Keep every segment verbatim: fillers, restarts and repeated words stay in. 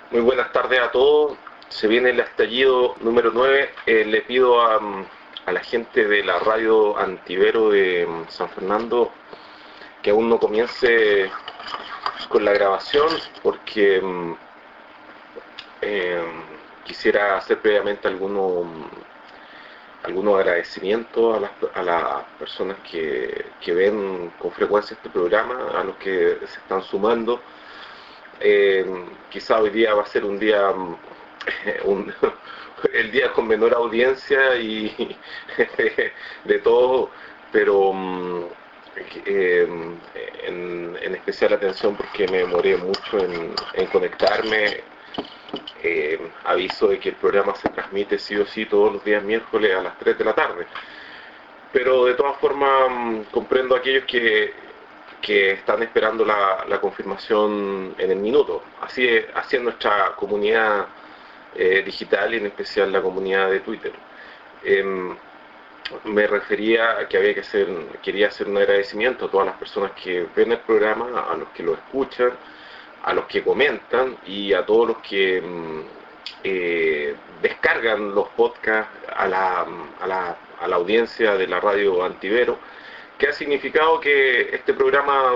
Muy buenas tardes a todos. Se viene el estallido número nueve. Eh, le pido a, a la gente de la radio Antivero de San Fernando que aún no comience con la grabación porque eh, quisiera hacer previamente algunos algunos agradecimientos a las, a las personas que, que ven con frecuencia este programa, a los que se están sumando. Eh, quizá hoy día va a ser un día un, el día con menor audiencia y de, de todo, pero eh, en, en especial atención porque me demoré mucho en, en conectarme. Eh, aviso de que el programa se transmite sí o sí todos los días miércoles a las tres de la tarde, pero de todas formas comprendo a aquellos que que están esperando la, la confirmación en el minuto. Así es, así es nuestra comunidad eh, digital y en especial la comunidad de Twitter. Eh, me refería a que había que hacer, quería hacer un agradecimiento a todas las personas que ven el programa, a los que lo escuchan, a los que comentan y a todos los que eh, descargan los podcasts a la, a, la, a la audiencia de la radio Antivero, que ha significado que este programa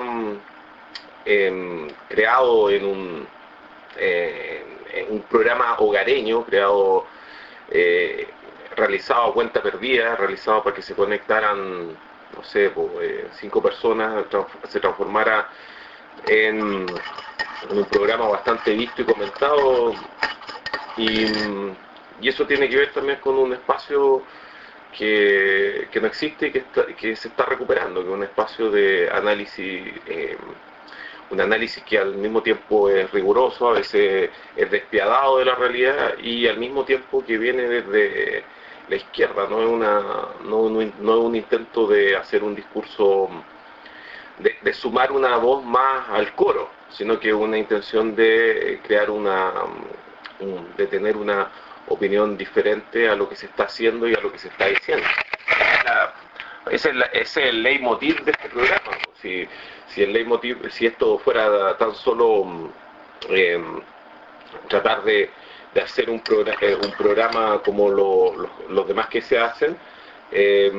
eh, creado en un, eh, en un programa hogareño, creado, eh, realizado a cuenta perdida, realizado para que se conectaran, no sé, pues, eh, cinco personas, se transformara en, en un programa bastante visto y comentado, y, y eso tiene que ver también con un espacio Que, que no existe y que, está, que se está recuperando, que es un espacio de análisis, eh, un análisis que al mismo tiempo es riguroso, a veces es despiadado de la realidad y al mismo tiempo que viene desde la izquierda, no es, una, no, no, no es un intento de hacer un discurso, de, de sumar una voz más al coro, sino que es una intención de crear una, un, de tener una opinión diferente a lo que se está haciendo y a lo que se está diciendo. La, ese, es la, ese es el leitmotiv de este programa. Si, si, el leitmotiv, si esto fuera tan solo eh, tratar de, de hacer un, programa, eh, un programa como lo, lo, los demás que se hacen, eh,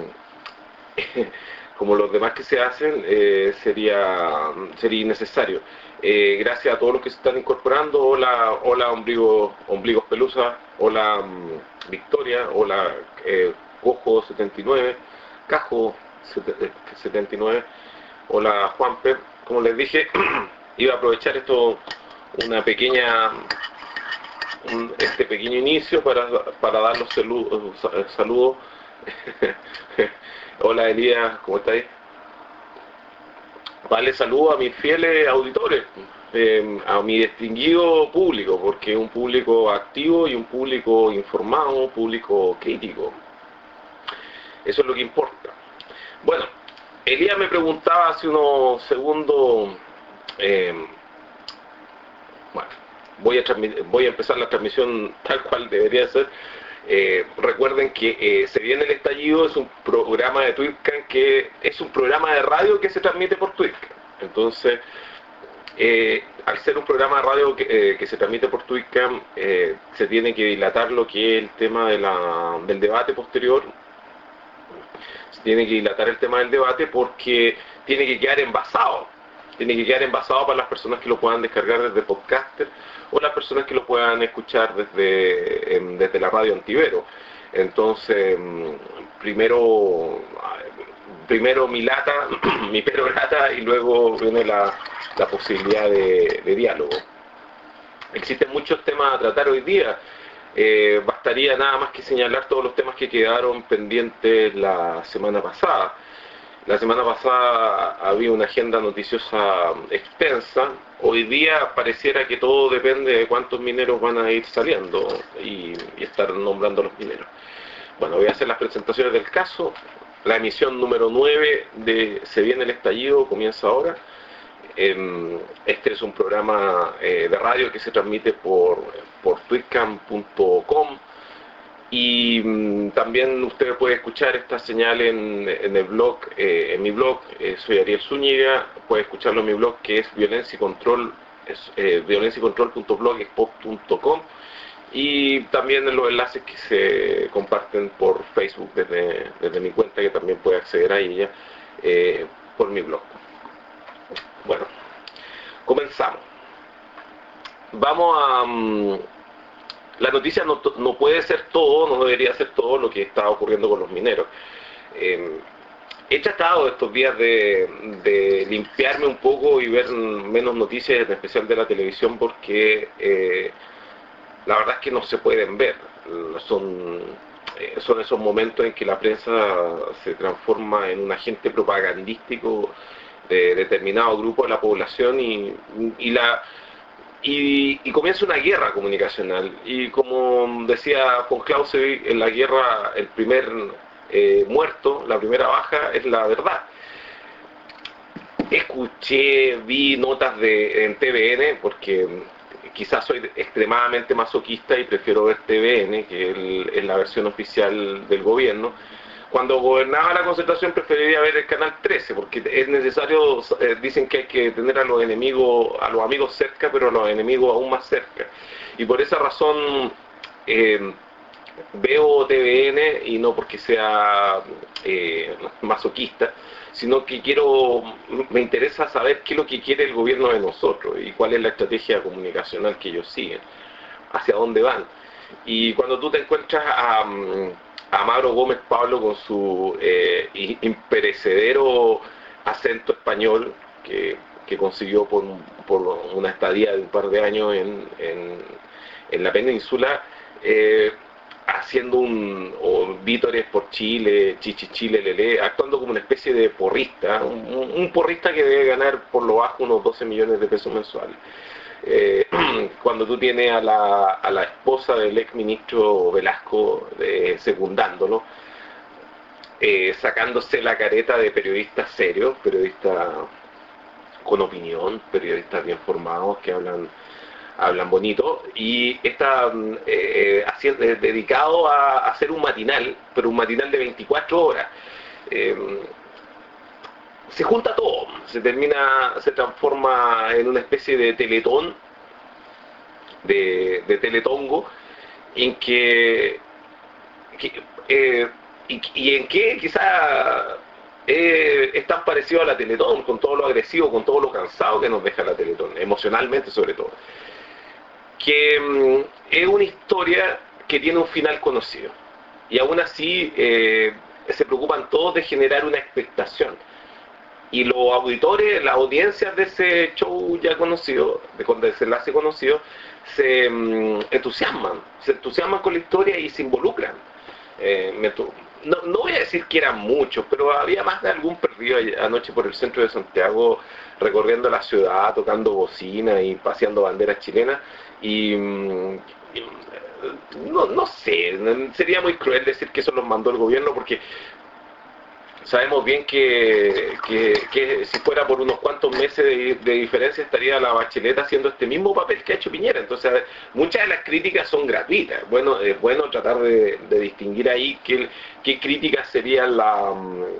como los demás que se hacen, eh, sería, sería innecesario. Eh, gracias a todos los que se están incorporando. Hola, hola ombligo, ombligos pelusa, hola um, Victoria, hola eh, Cojo setenta y nueve, Cajo setenta y nueve, hola Juanpe. Como les dije, iba a aprovechar esto, una pequeña, un, este pequeño inicio para, para dar los saludos. saludos. Hola Elías, ¿cómo estáis? Vale, saludo a mis fieles auditores, eh, a mi distinguido público, porque es un público activo y un público informado, un público crítico. Eso es lo que importa. Bueno, Elías me preguntaba hace unos segundos, eh, bueno, voy a, voy a empezar la transmisión tal cual debería ser. Eh, recuerden que eh, Se Viene el Estallido es un programa de Twitcam que es un programa de radio que se transmite por Twitcam. Entonces, eh, al ser un programa de radio que, eh, que se transmite por Twitcam, eh, se tiene que dilatar lo que es el tema de la, del debate posterior. Se tiene que dilatar el tema del debate porque tiene que quedar envasado. Tiene que quedar envasado para las personas que lo puedan descargar desde Podcaster o las personas que lo puedan escuchar desde, eh, desde la radio Antivero. Entonces, primero, primero mi lata, mi perorata, y luego viene la, la posibilidad de, de diálogo. Existen muchos temas a tratar hoy día. Eh, bastaría nada más que señalar todos los temas que quedaron pendientes la semana pasada. La semana pasada había una agenda noticiosa extensa. Hoy día pareciera que todo depende de cuántos mineros van a ir saliendo y, y estar nombrando los mineros. Bueno, voy a hacer las presentaciones del caso. La emisión número nueve de Se Viene el Estallido comienza ahora. Este es un programa eh, de radio que se transmite por, por twitcam punto com. Y mmm, también usted puede escuchar esta señal en, en el blog, eh, en mi blog, eh, soy Ariel Zúñiga, puede escucharlo en mi blog que es violencia y control es eh, violencia y control punto blogspot punto com, y también en los enlaces que se comparten por Facebook desde, desde mi cuenta, que también puede acceder a ella eh, por mi blog. Bueno, comenzamos. Vamos a... Um, la noticia no, no puede ser todo, no debería ser todo lo que está ocurriendo con los mineros. Eh, he tratado estos días de, de limpiarme un poco y ver menos noticias, en especial de la televisión, porque eh, la verdad es que no se pueden ver. Son, eh, son esos momentos en que la prensa se transforma en un agente propagandístico de determinado grupo de la población y, y la... Y, y comienza una guerra comunicacional. Y como decía von Clausewitz, en la guerra el primer eh, muerto, la primera baja es la verdad. Escuché, vi notas de, en T V N, porque quizás soy extremadamente masoquista y prefiero ver T V N, que el, es la versión oficial del gobierno. Cuando gobernaba la Concertación preferiría ver el canal trece, porque es necesario, eh, dicen que hay que tener a los enemigos, a los amigos cerca, pero a los enemigos aún más cerca. Y por esa razón eh, veo T V N, y no porque sea eh, masoquista, sino que quiero, me interesa saber qué es lo que quiere el gobierno de nosotros y cuál es la estrategia comunicacional que ellos siguen, hacia dónde van. Y cuando tú te encuentras a... a Mauro Gómez Pablo con su eh, imperecedero acento español que, que consiguió por, por una estadía de un par de años en, en, en la península, eh, haciendo un o, vítores por Chile, Chichi Chile, Lele, actuando como una especie de porrista, un, un porrista que debe ganar por lo bajo unos doce millones de pesos mensuales. Eh, cuando tú tienes a la, a la esposa del ex ministro Velasco eh, secundándolo, eh, sacándose la careta de periodistas serios, periodistas con opinión, periodistas bien formados que hablan hablan bonito, y está eh, haciendo, eh, dedicado a, a hacer un matinal, pero un matinal de veinticuatro horas. Eh, se junta todo, se termina, se transforma en una especie de teletón, de, de teletongo, en que, que eh, y, y en que quizá eh, es tan parecido a la Teletón, con todo lo agresivo, con todo lo cansado que nos deja la Teletón, emocionalmente sobre todo, que mm, es una historia que tiene un final conocido, y aún así eh, se preocupan todos de generar una expectación. Y los auditores, las audiencias de ese show ya conocido, de con desenlace conocido, se mm, entusiasman, se entusiasman con la historia y se involucran. Eh, me no, no voy a decir que eran muchos, pero había más de algún perdido anoche por el centro de Santiago, recorriendo la ciudad, tocando bocina y paseando banderas chilenas. Y, mm, y no, no sé, sería muy cruel decir que eso los mandó el gobierno, porque sabemos bien que, que, que si fuera por unos cuantos meses de, de diferencia estaría la Bachelet haciendo este mismo papel que ha hecho Piñera. Entonces muchas de las críticas son gratuitas. Bueno, es bueno tratar de, de distinguir ahí qué, qué críticas serían la,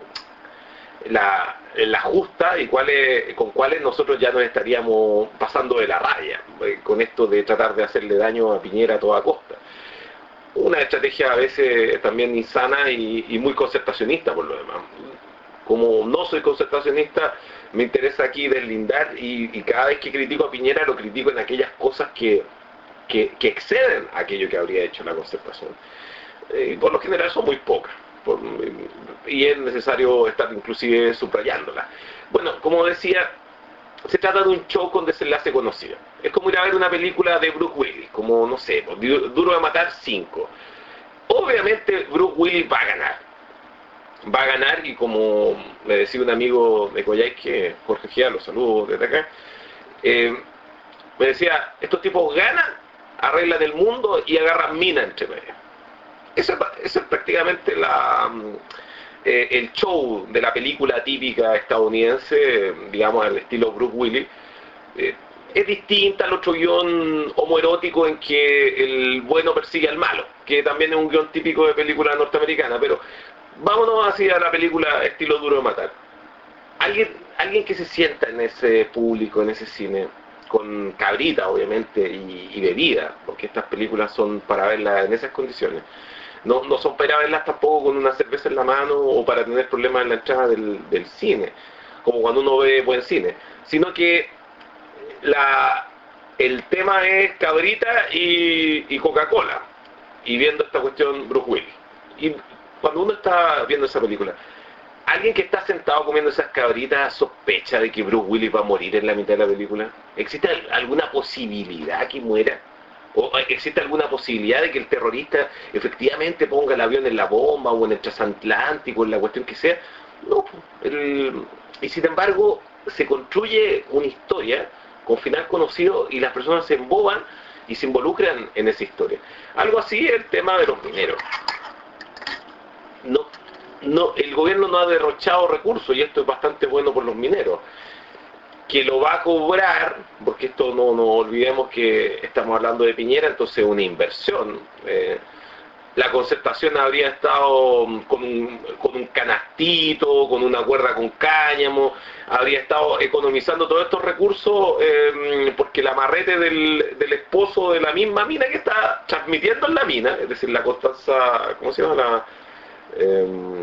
la, la justa y cuáles, con cuáles nosotros ya nos estaríamos pasando de la raya, con esto de tratar de hacerle daño a Piñera a toda costa. Una estrategia a veces también insana y, y muy concertacionista por lo demás. Como no soy concertacionista, me interesa aquí deslindar, y, y cada vez que critico a Piñera lo critico en aquellas cosas que, que, que exceden aquello que habría hecho la concertación. Eh, por lo general son muy pocas, por, y es necesario estar inclusive subrayándolas. Bueno, como decía, se trata de un show con desenlace conocido. Es como ir a ver una película de Bruce Willis, como, no sé, Duro de Matar cinco. Obviamente Bruce Willis va a ganar. Va a ganar, y como me decía un amigo de Coyhaique, que Jorge Gia, lo saludo desde acá, eh, me decía, estos tipos ganan, arreglan el mundo y agarran mina entre medio. Eso, eso es prácticamente la... Eh, el show de la película típica estadounidense, digamos al estilo Bruce Willis. Eh, es distinta al otro guión homoerótico en que el bueno persigue al malo, que también es un guión típico de película norteamericana, pero vámonos así a la película estilo Duro de Matar. Alguien, alguien que se sienta en ese público, en ese cine, con cabrita, obviamente, y, y bebida, porque estas películas son para verlas en esas condiciones. No, no son para verlas tampoco con una cerveza en la mano o para tener problemas en la entrada del, del cine, como cuando uno ve buen cine, sino que la, el tema es cabrita y, y Coca-Cola, y viendo esta cuestión Bruce Willis. Y cuando uno está viendo esa película, alguien que está sentado comiendo esas cabritas sospecha de que Bruce Willis va a morir en la mitad de la película. ¿Existe alguna posibilidad que muera? ¿O existe alguna posibilidad de que el terrorista efectivamente ponga el avión en la bomba o en el transatlántico, en la cuestión que sea? No. El, y sin embargo, se construye una historia con final conocido y las personas se emboban y se involucran en esa historia. Algo así es el tema de los mineros. No, no, el gobierno no ha derrochado recursos, y esto es bastante bueno por los mineros, que lo va a cobrar, porque esto no, no olvidemos que estamos hablando de Piñera, entonces una inversión. Eh, la concertación habría estado con un, con un canastito, con una cuerda con cáñamo, habría estado economizando todos estos recursos, eh, porque el amarrete del, del esposo de la misma mina que está transmitiendo en la mina, es decir, la Constanza, ¿cómo se llama? La, eh,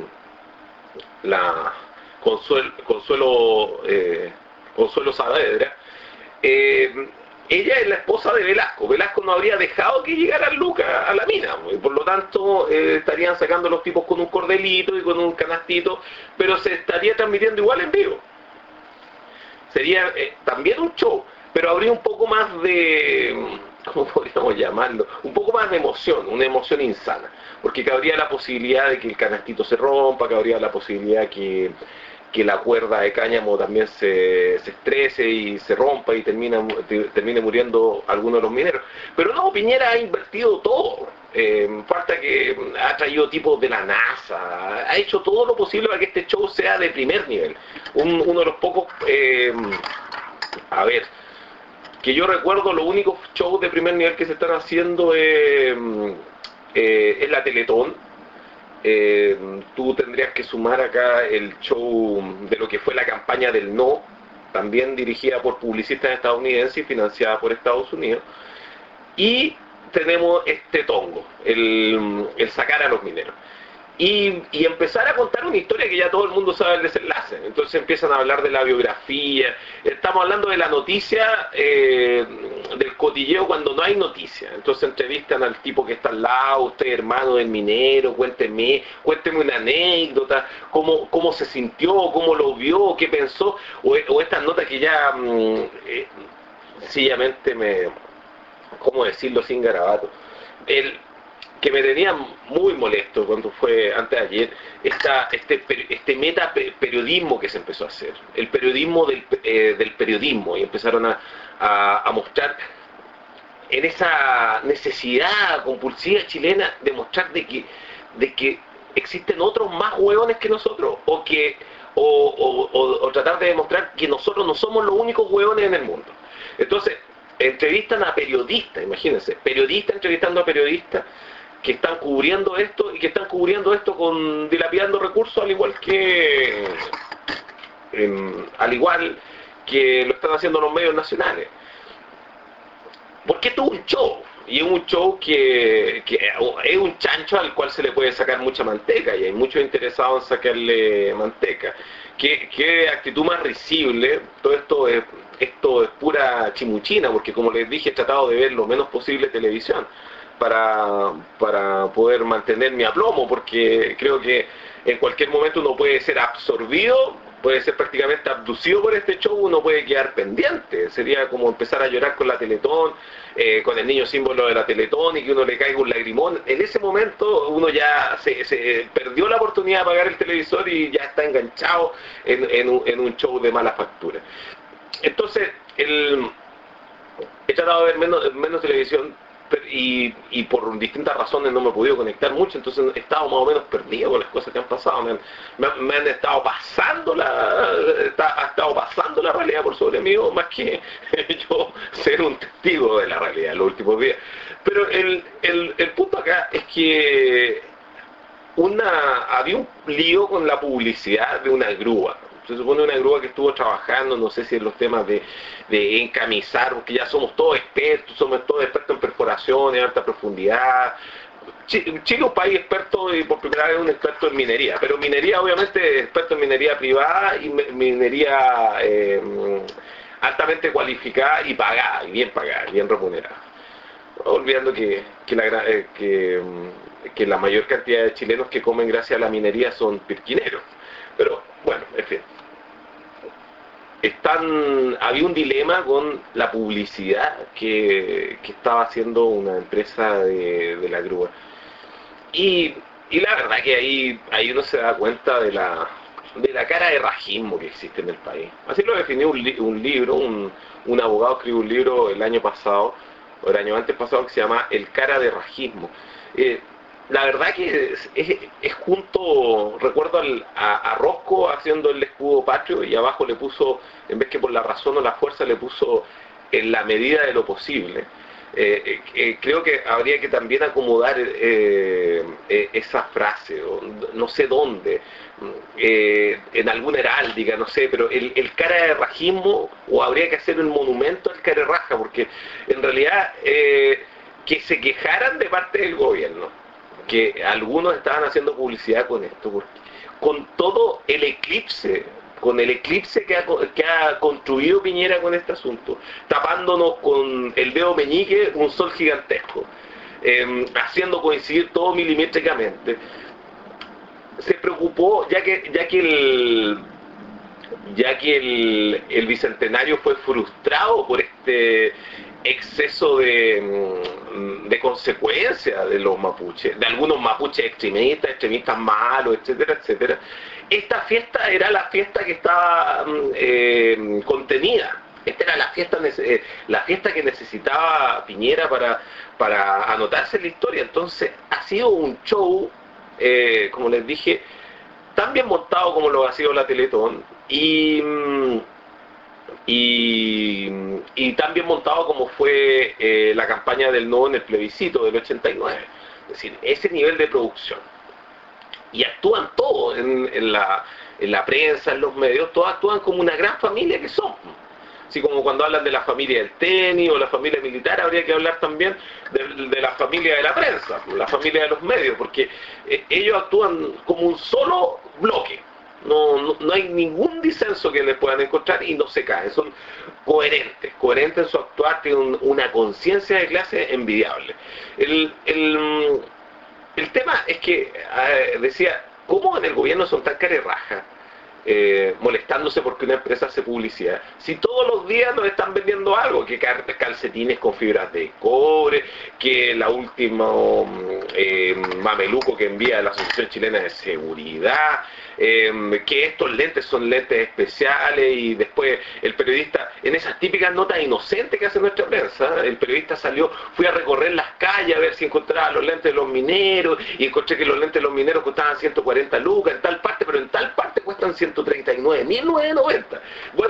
la Consuelo, Consuelo eh, Consuelo Saavedra, eh, ella es la esposa de Velasco. Velasco no habría dejado que llegaran lucas a la mina, y por lo tanto eh, estarían sacando los tipos con un cordelito y con un canastito, pero se estaría transmitiendo igual en vivo. Sería eh, también un show, pero habría un poco más de, ¿cómo podríamos llamarlo? Un poco más de emoción, una emoción insana, porque cabría la posibilidad de que el canastito se rompa, cabría la posibilidad que que la cuerda de cáñamo también se, se estrese y se rompa y termina, termine muriendo alguno de los mineros. Pero no, Piñera ha invertido todo. Eh, falta que ha traído tipos de la NASA, ha hecho todo lo posible para que este show sea de primer nivel. Un, uno de los pocos, eh, a ver, que yo recuerdo, los únicos shows de primer nivel que se están haciendo eh, eh, es la Teletón. Eh, tú tendrías que sumar acá el show de lo que fue la campaña del no, también dirigida por publicistas estadounidenses y financiada por Estados Unidos, y tenemos este tongo, el, el sacar a los mineros. Y, y empezar a contar una historia que ya todo el mundo sabe el desenlace. Entonces empiezan a hablar de la biografía, estamos hablando de la noticia, eh, del cotilleo cuando no hay noticia. Entonces entrevistan al tipo que está al lado: usted hermano del minero, cuénteme, cuénteme una anécdota, cómo, cómo se sintió, cómo lo vio, qué pensó, o, o estas notas que ya mm, eh, sencillamente me, ¿cómo decirlo sin garabato? El, que me tenía muy molesto cuando fue antes de ayer, esta, este, este meta periodismo que se empezó a hacer, el periodismo del, eh, del periodismo, y empezaron a, a, a mostrar en esa necesidad compulsiva chilena de mostrar de que, de que existen otros más hueones que nosotros, o que o, o, o, o tratar de demostrar que nosotros no somos los únicos hueones en el mundo. Entonces entrevistan a periodistas, imagínense, periodistas entrevistando a periodistas que están cubriendo esto, y que están cubriendo esto con dilapidando recursos, al igual que eh, al igual que lo están haciendo los medios nacionales. Porque esto es un show, y es un show que, que es un chancho al cual se le puede sacar mucha manteca, y hay muchos interesados en sacarle manteca. ¿Qué, qué actitud más risible? Todo esto es, esto es pura chimuchina, porque como les dije, he tratado de ver lo menos posible televisión para, para poder mantener mi aplomo, porque creo que en cualquier momento uno puede ser absorbido, puede ser prácticamente abducido por este show, uno puede quedar pendiente. Sería como empezar a llorar con la Teletón, eh, con el niño símbolo de la Teletón, y que uno le caiga un lagrimón. En ese momento uno ya se, se perdió la oportunidad de apagar el televisor y ya está enganchado en, en, un, en un show de mala factura. Entonces, el, he tratado de ver menos, menos televisión, Y, y por distintas razones no me he podido conectar mucho, entonces he estado más o menos perdido con las cosas que han pasado. Me han, me, me han estado pasando la está, ha estado pasando la realidad por sobre mí, más que yo ser un testigo de la realidad en los últimos días. Pero el, el, el punto acá es que una había un lío con la publicidad de una grúa. Se supone una grúa que estuvo trabajando, no sé si en los temas de, de encamisar, porque ya somos todos expertos, somos todos expertos en perforaciones, alta profundidad. Chile es un país experto y por primera vez un experto en minería, pero minería obviamente experto en minería privada y minería eh, altamente cualificada y pagada, y bien pagada, bien remunerada. Olvidando que, que, la, eh, que, que la mayor cantidad de chilenos que comen gracias a la minería son pirquineros. Pero bueno, en fin. Están, había un dilema con la publicidad que, que estaba haciendo una empresa de, de la grúa. Y, y la verdad que ahí, ahí uno se da cuenta de la, de la cara de rajismo que existe en el país. Así lo definió un, li, un libro, un, un abogado escribió un libro el año pasado, o el año antes pasado, que se llama El cara de rajismo. Eh, la verdad que es, es, es junto, recuerdo al, a, a Rosco haciendo el escudo patrio y abajo le puso, en vez que por la razón o la fuerza, le puso en la medida de lo posible. Eh, eh, creo que habría que también acomodar eh, eh, esa frase, o no sé dónde, eh, en alguna heráldica, no sé, pero el, el cara de rajismo, o habría que hacer un monumento al cara de raja, porque en realidad eh, que se quejaran de parte del gobierno, que algunos estaban haciendo publicidad con esto, porque con todo el eclipse, con el eclipse que ha, que ha construido Piñera con este asunto, tapándonos con el dedo meñique un sol gigantesco, eh, haciendo coincidir todo milimétricamente, se preocupó, ya que, ya que el ya que el, el bicentenario fue frustrado por este exceso de, de consecuencia de los mapuches, de algunos mapuches extremistas, extremistas malos, etcétera, etcétera. Esta fiesta era la fiesta que estaba eh, contenida. Esta era la fiesta, eh, la fiesta que necesitaba Piñera para, para anotarse en la historia. Entonces ha sido un show, eh, como les dije, tan bien montado como lo ha sido la Teletón, y, y, y tan bien montado como fue eh, la campaña del no en el plebiscito del ochenta y nueve. Es decir, ese nivel de producción. Y actúan todos, en, en, la, en la prensa, en los medios, todos actúan como una gran familia que son. Así como cuando hablan de la familia del tenis o la familia militar, habría que hablar también de, de la familia de la prensa, la familia de los medios, porque eh, ellos actúan como un solo bloque. No, no, no hay ningún disenso que les puedan encontrar y no se caen, son coherentes, coherentes en su actuar, tienen una conciencia de clase envidiable. El, el, el tema es que, eh, decía, ¿cómo en el gobierno son tan carerrajas? Eh, molestándose porque una empresa hace publicidad, si todos los días nos están vendiendo algo, que calcetines con fibras de cobre, que la última eh, mameluco que envía la Asociación Chilena de Seguridad, eh, que estos lentes son lentes especiales, y después el periodista, en esas típicas notas inocentes que hace nuestra prensa, el periodista salió, fui a recorrer las calles a ver si encontraba los lentes de los mineros, y encontré que los lentes de los mineros costaban ciento cuarenta lucas en tal parte, pero en tal parte cuestan ciento treinta y nueve mil novecientos noventa. Bueno,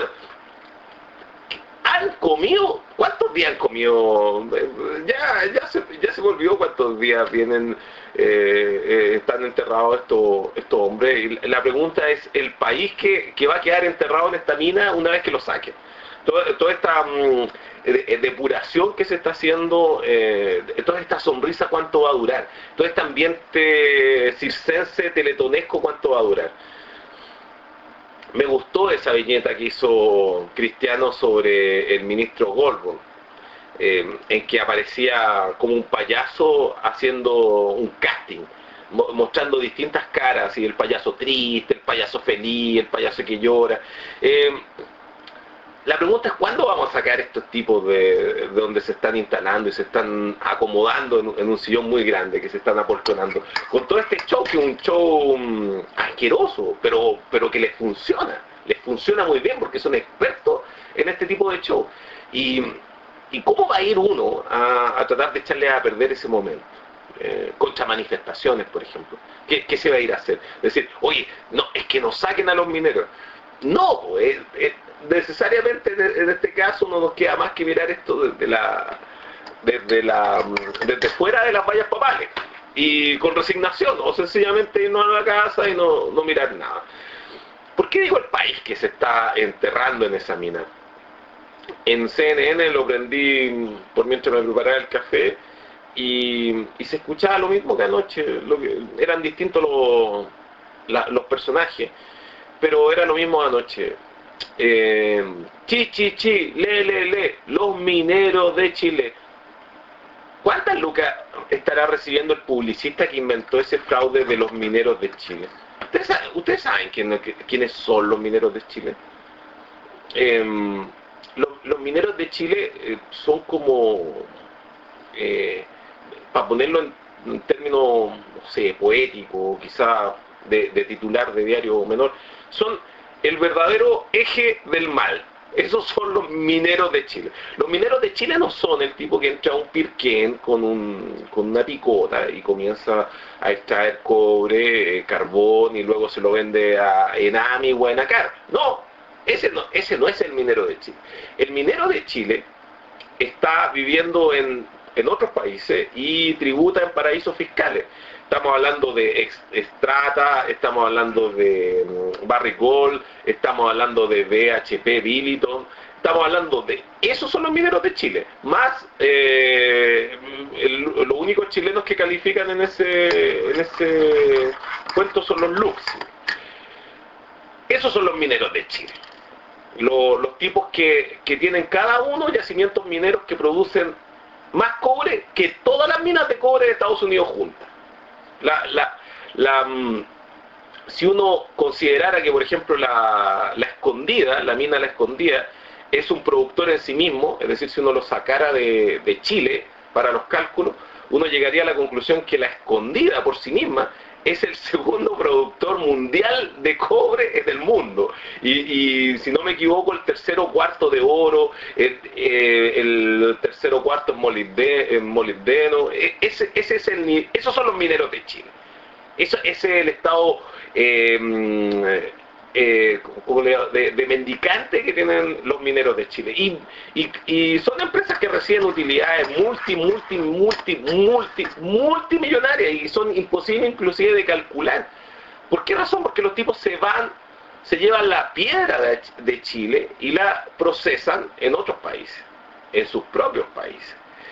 han comido, ¿cuántos días han comido? Ya, ya, se, ya se me olvidó cuántos días vienen, eh, eh, están enterrados estos, estos hombres. Y la pregunta es, ¿el país que, que va a quedar enterrado en esta mina una vez que lo saquen? Toda, toda esta um, de, depuración que se está haciendo, eh, toda esta sonrisa, ¿cuánto va a durar? Todo este ambiente circense, teletonesco, ¿cuánto va a durar? Me gustó esa viñeta que hizo Cristiano sobre el ministro Goldberg, eh, en que aparecía como un payaso haciendo un casting, mo mostrando distintas caras, y el payaso triste, el payaso feliz, el payaso que llora. Eh, la pregunta es, ¿cuándo vamos a sacar estos tipos de, de donde se están instalando y se están acomodando en, en un sillón muy grande, que se están apoltronando? Con todo este show, que es un show um, asqueroso, pero, pero que les funciona. Les funciona muy bien porque son expertos en este tipo de show. Y, y ¿cómo va a ir uno a, a tratar de echarle a perder ese momento? Eh, contra manifestaciones, por ejemplo. ¿Qué, ¿Qué se va a ir a hacer? Decir, oye, no, es que nos saquen a los mineros. No, pues, eh, necesariamente en este caso no nos queda más que mirar esto desde la desde la desde fuera de las vallas papales, y con resignación, o sencillamente irnos a la casa y no, no mirar nada. ¿Por qué digo el país que se está enterrando en esa mina? En C N N lo prendí por mientras me preparaba el café y, y se escuchaba lo mismo que anoche, lo que, eran distintos los, la, los personajes, pero era lo mismo anoche. Eh, chi, chi, chi, le, le, le, los mineros de Chile. ¿Cuántas lucas estará recibiendo el publicista que inventó ese fraude de los mineros de Chile? ¿Ustedes saben, ¿ustedes saben quién, quiénes son los mineros de Chile? Eh, los, los mineros de Chile eh, son como, eh, para ponerlo en, en términos, no sé, poéticos, quizá de, de titular de diario menor, son el verdadero eje del mal. Esos son los mineros de Chile. Los mineros de Chile no son el tipo que entra a un pirquén con, un, con una picota y comienza a extraer cobre, eh, carbón y luego se lo vende a Enami o a Enacar. No, ese no, ese no es el minero de Chile. El minero de Chile está viviendo en, en otros países y tributa en paraísos fiscales. Estamos hablando de Extrata, estamos hablando de Barrick Gold, estamos hablando de B H P Billiton, estamos hablando de... Esos son los mineros de Chile, más eh, el, los únicos chilenos que califican en ese, en ese cuento son los Lux. Esos son los mineros de Chile. Los, los tipos que, que tienen cada uno yacimientos mineros que producen más cobre que todas las minas de cobre de Estados Unidos juntas. La, la, la, si uno considerara que, por ejemplo, la, la Escondida, la mina La Escondida, es un productor en sí mismo, es decir, si uno lo sacara de, de Chile para los cálculos, uno llegaría a la conclusión que La Escondida por sí misma es el segundo productor mundial de cobre en el mundo. Y, y si no me equivoco, el tercero cuarto de oro, el, eh, el tercero cuarto en molibdeno, en molibdeno. Ese, ese es el, esos son los mineros de Chile. Eso, ese es el estado eh, eh, como de, de mendicante que tienen los mineros de Chile. Y, y, y son empresas que reciben utilidades multi, multi, multi, multi, multimillonarias y son imposibles inclusive de calcular. ¿Por qué razón? Porque los tipos se van, se llevan la piedra de, de Chile y la procesan en otros países, en sus propios países.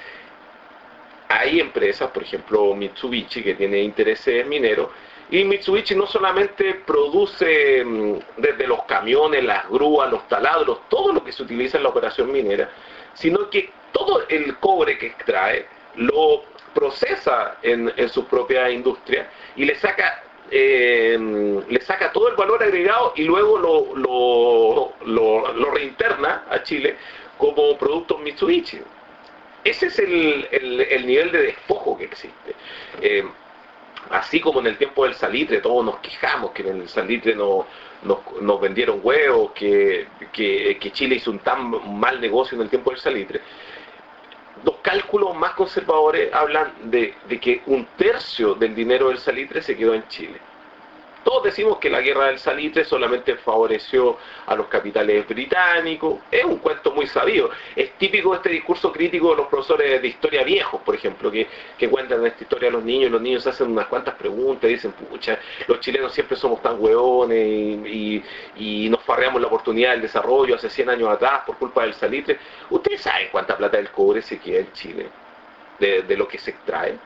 Hay empresas, por ejemplo Mitsubishi, que tiene intereses mineros, y Mitsubishi no solamente produce desde los camiones, las grúas, los taladros, todo lo que se utiliza en la operación minera, sino que todo el cobre que extrae lo procesa en, en su propia industria y le saca, eh, le saca todo el valor agregado y luego lo, lo, lo, lo reinterna a Chile como productos Mitsubishi. Ese es el, el, el nivel de despojo que existe. Eh, así como en el tiempo del salitre, todos nos quejamos que en el salitre no, nos, nos vendieron huevos, que, que, que Chile hizo un tan mal negocio en el tiempo del salitre. Los cálculos más conservadores hablan de, de que un tercio del dinero del salitre se quedó en Chile. Todos decimos que la guerra del salitre solamente favoreció a los capitales británicos. Es un cuento muy sabido. Es típico este discurso crítico de los profesores de historia viejos, por ejemplo, que, que cuentan esta historia a los niños y los niños hacen unas cuantas preguntas y dicen, pucha, los chilenos siempre somos tan hueones y, y, y nos farreamos la oportunidad del desarrollo hace cien años atrás por culpa del salitre. ¿Ustedes saben cuánta plata del cobre se queda en Chile de, de lo que se extrae?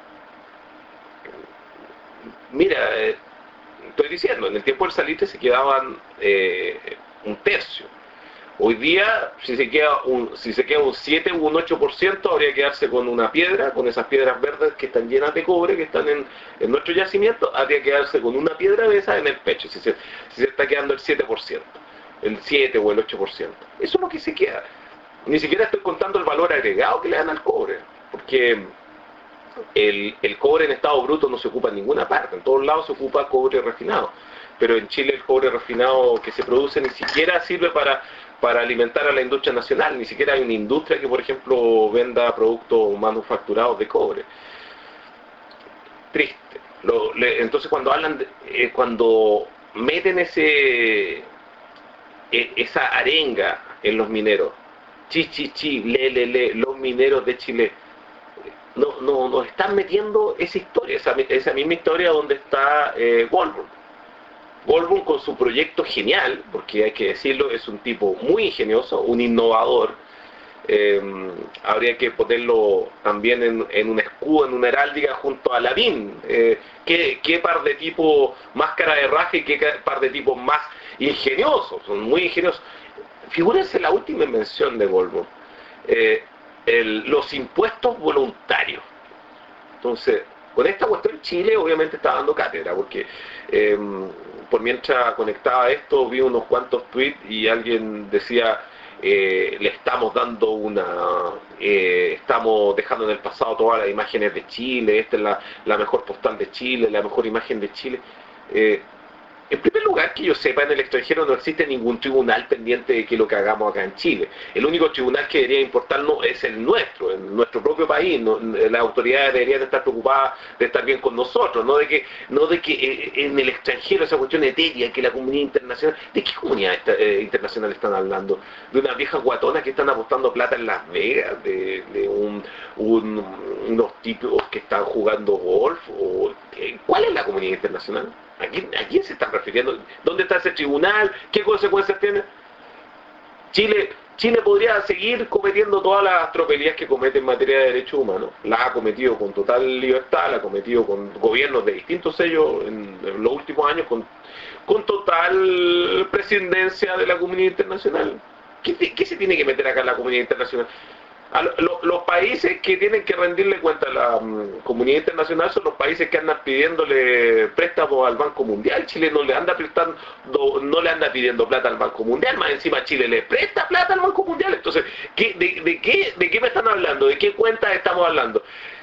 Mira... Eh, Estoy diciendo, en el tiempo del salitre se quedaban eh, un tercio. Hoy día, si se queda un, si se queda un siete u un ocho por ciento, habría que quedarse con una piedra, con esas piedras verdes que están llenas de cobre, que están en, en nuestro yacimiento, habría que quedarse con una piedra de esa en el pecho, si se, si se está quedando el siete por ciento, el siete o el ocho por ciento. Eso es lo que se queda. Ni siquiera estoy contando el valor agregado que le dan al cobre, porque... El, el cobre en estado bruto no se ocupa en ninguna parte, en todos lados se ocupa cobre refinado, pero en Chile el cobre refinado que se produce ni siquiera sirve para, para alimentar a la industria nacional, ni siquiera hay una industria que por ejemplo venda productos manufacturados de cobre. Triste. Lo, le, entonces cuando hablan, de, eh, cuando meten ese eh, esa arenga en los mineros, chi chi chi, le le le, los mineros de Chile, No, no, nos están metiendo esa historia, esa, esa misma historia donde está eh, Goldberg. Goldblum con su proyecto genial, porque hay que decirlo, es un tipo muy ingenioso, un innovador. Eh, habría que ponerlo también en, en un escudo, en una heráldica junto a Lavín. Eh, ¿qué, qué par de tipos más cara de raja y qué par de tipos más ingeniosos, son muy ingeniosos. Figúrense la última invención de Goldblum, eh, el, los impuestos voluntarios. Entonces, con esta cuestión Chile obviamente está dando cátedra, porque eh, por mientras conectaba esto vi unos cuantos tweets y alguien decía, eh, le estamos dando una, eh, estamos dejando en el pasado todas las imágenes de Chile, esta es la, la mejor postal de Chile, la mejor imagen de Chile. Eh, En primer lugar, que yo sepa, en el extranjero no existe ningún tribunal pendiente de que lo que hagamos acá en Chile. El único tribunal que debería importarnos es el nuestro, en nuestro propio país. No, las autoridades deberían estar preocupadas de estar bien con nosotros, no de que no de que eh, en el extranjero esa cuestión etérea, que la comunidad internacional... ¿De qué comunidad esta, eh, internacional están hablando? ¿De unas viejas guatonas que están apostando plata en Las Vegas? ¿De, de un, un, unos tipos que están jugando golf? O, eh, ¿cuál es la comunidad internacional? ¿A quién, ¿A quién se están refiriendo? ¿Dónde está ese tribunal? ¿Qué consecuencias tiene? Chile, Chile podría seguir cometiendo todas las tropelías que comete en materia de derechos humanos. La ha cometido con total libertad, la ha cometido con gobiernos de distintos sellos en, en los últimos años, con, con total presidencia de la comunidad internacional. ¿Qué, ¿Qué se tiene que meter acá en la comunidad internacional? A lo, lo, los países que tienen que rendirle cuenta a la um, comunidad internacional son los países que andan pidiéndole préstamos al Banco Mundial. Chile no le anda prestando, no le anda pidiendo plata al Banco Mundial, más encima Chile le presta plata al Banco Mundial. Entonces, ¿qué, de, de, qué, ¿de qué me están hablando? ¿De qué cuentas estamos hablando?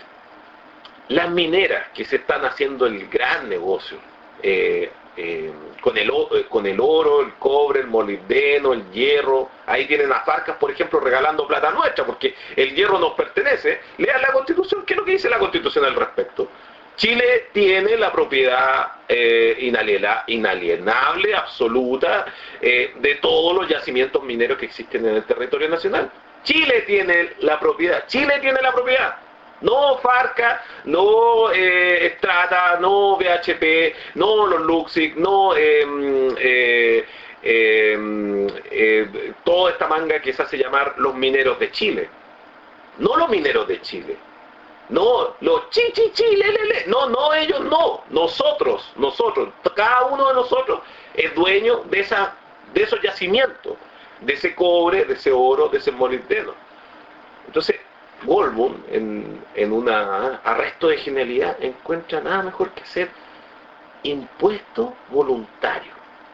Las mineras que se están haciendo el gran negocio, eh, eh, con, el, con el oro, el cobre, el molibdeno, el hierro. Ahí tienen a Farcas, por ejemplo, regalando plata nuestra, porque el hierro nos pertenece. Lean la Constitución, ¿qué es lo que dice la Constitución al respecto? Chile tiene la propiedad eh, inaliena, inalienable, absoluta, eh, de todos los yacimientos mineros que existen en el territorio nacional. Chile tiene la propiedad, Chile tiene la propiedad. No Farca, no eh, Strata, no B H P, no los Luxic, no eh, eh, eh, eh, toda esta manga que se hace llamar los mineros de Chile. No los mineros de Chile. No, los chi, chi, chi, le, le, le. No, no, ellos no. Nosotros, nosotros, cada uno de nosotros es dueño de, esa, de esos yacimientos, de ese cobre, de ese oro, de ese molibdeno. Entonces, Goldblum, en, en un arresto de genialidad, encuentra nada mejor que hacer impuestos voluntarios.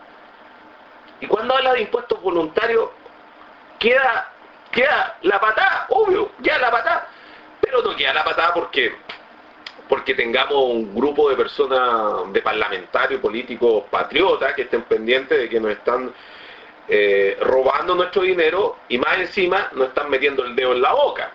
Y cuando habla de impuestos voluntarios, queda, queda la patada, obvio, ya la patada. Pero no queda la patada porque, porque tengamos un grupo de personas, de parlamentarios, políticos, patriotas, que estén pendientes de que nos están eh, robando nuestro dinero y más encima nos están metiendo el dedo en la boca.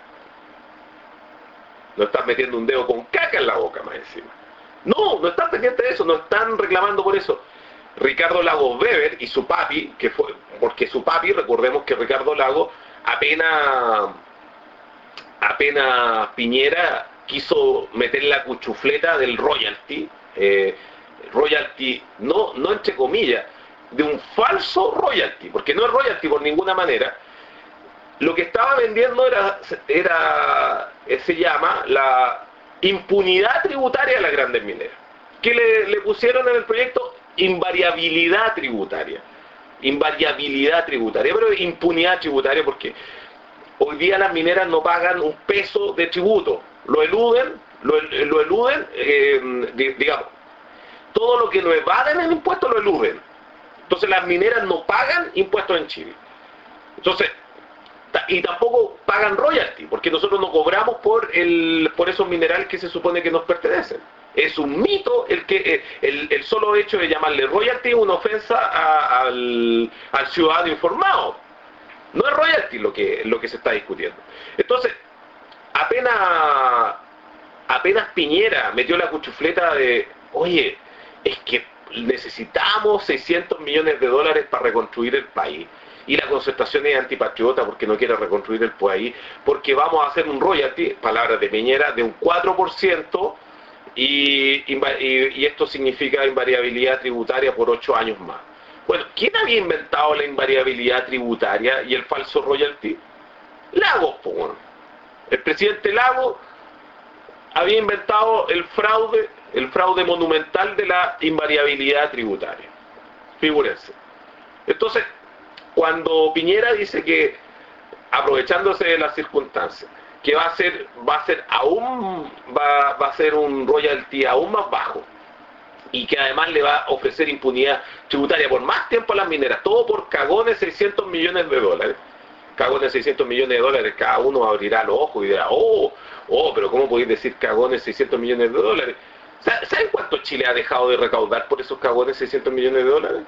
No están metiendo un dedo con caca en la boca más encima. No, no están pendientes de eso, no están reclamando por eso. Ricardo Lagos Weber y su papi, que fue, porque su papi, recordemos que Ricardo Lagos, apenas, apenas Piñera quiso meter la cuchufleta del royalty, eh, royalty, no, no entre comillas, de un falso royalty, porque no es royalty por ninguna manera. Lo que estaba vendiendo era, era se llama la impunidad tributaria a las grandes mineras, que le, le pusieron en el proyecto invariabilidad tributaria, invariabilidad tributaria, pero impunidad tributaria porque hoy día las mineras no pagan un peso de tributo, lo eluden, lo, lo eluden, eh, digamos, todo lo que no evaden el impuesto lo eluden. Entonces las mineras no pagan impuestos en Chile. Entonces, y tampoco pagan royalty, porque nosotros no cobramos por el por esos minerales que se supone que nos pertenecen. Es un mito el que el, el solo hecho de llamarle royalty es una ofensa a, al, al ciudadano informado. No es royalty lo que, lo que se está discutiendo. Entonces, apenas apenas Piñera metió la cuchufleta de, oye, es que necesitamos seiscientos millones de dólares para reconstruir el país. Y la concertación es antipatriota porque no quiere reconstruir el país, porque vamos a hacer un royalty, palabras de Piñera, de un cuatro por ciento y, y, y esto significa invariabilidad tributaria por ocho años más. Bueno, ¿quién había inventado la invariabilidad tributaria y el falso royalty? Lagos, po, bueno. El presidente Lagos había inventado el fraude, el fraude monumental de la invariabilidad tributaria. Figúrense. Entonces, cuando Piñera dice que, aprovechándose de las circunstancias, que va a ser, va a ser aún, va, va a ser un royalty aún más bajo, y que además le va a ofrecer impunidad tributaria por más tiempo a las mineras, todo por cagones seiscientos millones de dólares. Cagones seiscientos millones de dólares, cada uno abrirá los ojos y dirá, oh, oh, pero ¿cómo podéis decir cagones seiscientos millones de dólares? ¿Saben cuánto Chile ha dejado de recaudar por esos cagones seiscientos millones de dólares?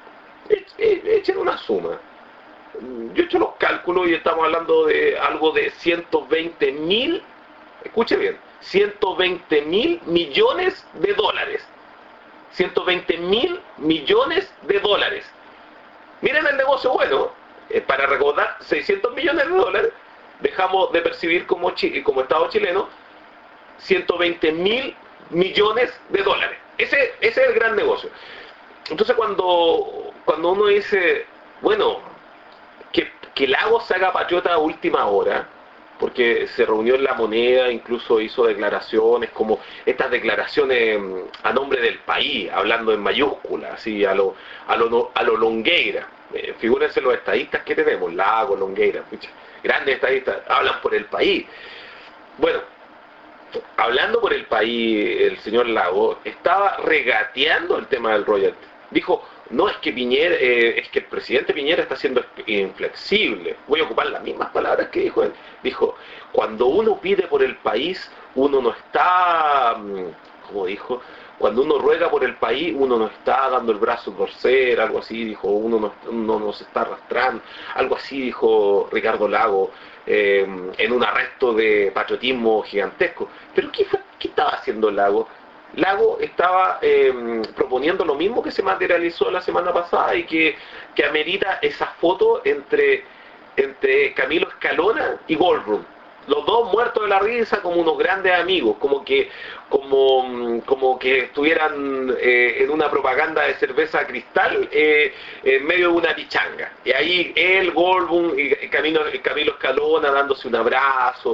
Echen una suma. Yo he hecho los cálculos y estamos hablando de algo de ciento veinte mil, escuche bien, ciento veinte mil millones de dólares. ciento veinte mil millones de dólares. Miren el negocio bueno. Eh, para recaudar seiscientos millones de dólares, dejamos de percibir como, Chile, como Estado chileno ciento veinte mil millones de dólares. Ese, ese es el gran negocio. Entonces cuando, cuando uno dice, bueno, que, que Lagos se haga patriota a última hora, porque se reunió en La Moneda, incluso hizo declaraciones como estas declaraciones a nombre del país, hablando en mayúsculas, así a lo, a lo, a lo Longueira. Eh, figúrense los estadistas que tenemos, Lagos, Longueira, pucha, grandes estadistas, hablan por el país. Bueno, hablando por el país, el señor Lagos estaba regateando el tema del royalty. Dijo, no, es que Piñera, eh, es que el presidente Piñera está siendo inflexible. Voy a ocupar las mismas palabras que dijo él. Dijo, cuando uno pide por el país, uno no está, como dijo, cuando uno ruega por el país, uno no está dando el brazo a torcer, algo así, dijo, uno no, uno no se está arrastrando, algo así dijo Ricardo Lagos, eh, en un arresto de patriotismo gigantesco. Pero ¿qué, fue, qué estaba haciendo Lagos? Lagos estaba eh, proponiendo lo mismo que se materializó la semana pasada y que, que amerita esa foto entre, entre Camilo Escalona y Goldblum. Los dos muertos de la risa como unos grandes amigos, como que, como, como que estuvieran eh, en una propaganda de cerveza Cristal eh, en medio de una pichanga. Y ahí él, Goldblum y Camilo, Camilo Escalona dándose un abrazo,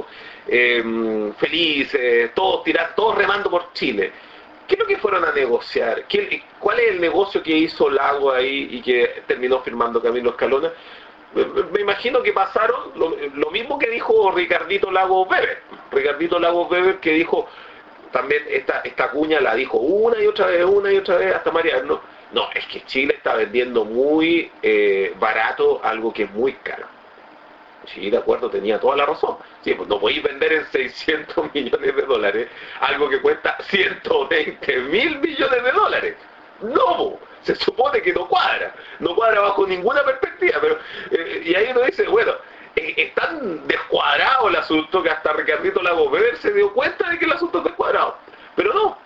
eh, felices, todos tirando, todos remando por Chile. ¿Qué es lo que fueron a negociar? ¿Qué, ¿Cuál es el negocio que hizo Lagos ahí y que terminó firmando Camilo Escalona? Me imagino que pasaron lo, lo mismo que dijo Ricardito Lagos Weber. Ricardito Lagos Weber que dijo, también esta, esta cuña la dijo una y otra vez, una y otra vez, hasta marearnos. No, es que Chile está vendiendo muy eh, barato algo que es muy caro. Sí, de acuerdo, tenía toda la razón. Sí, pues no podéis vender en seiscientos millones de dólares algo que cuesta ciento veinte mil millones de dólares. No, se supone que no cuadra, no cuadra bajo ninguna perspectiva, pero eh, y ahí uno dice, bueno, eh, es tan descuadrado el asunto que hasta Ricardito Lagos Weber se dio cuenta de que el asunto es descuadrado, pero no.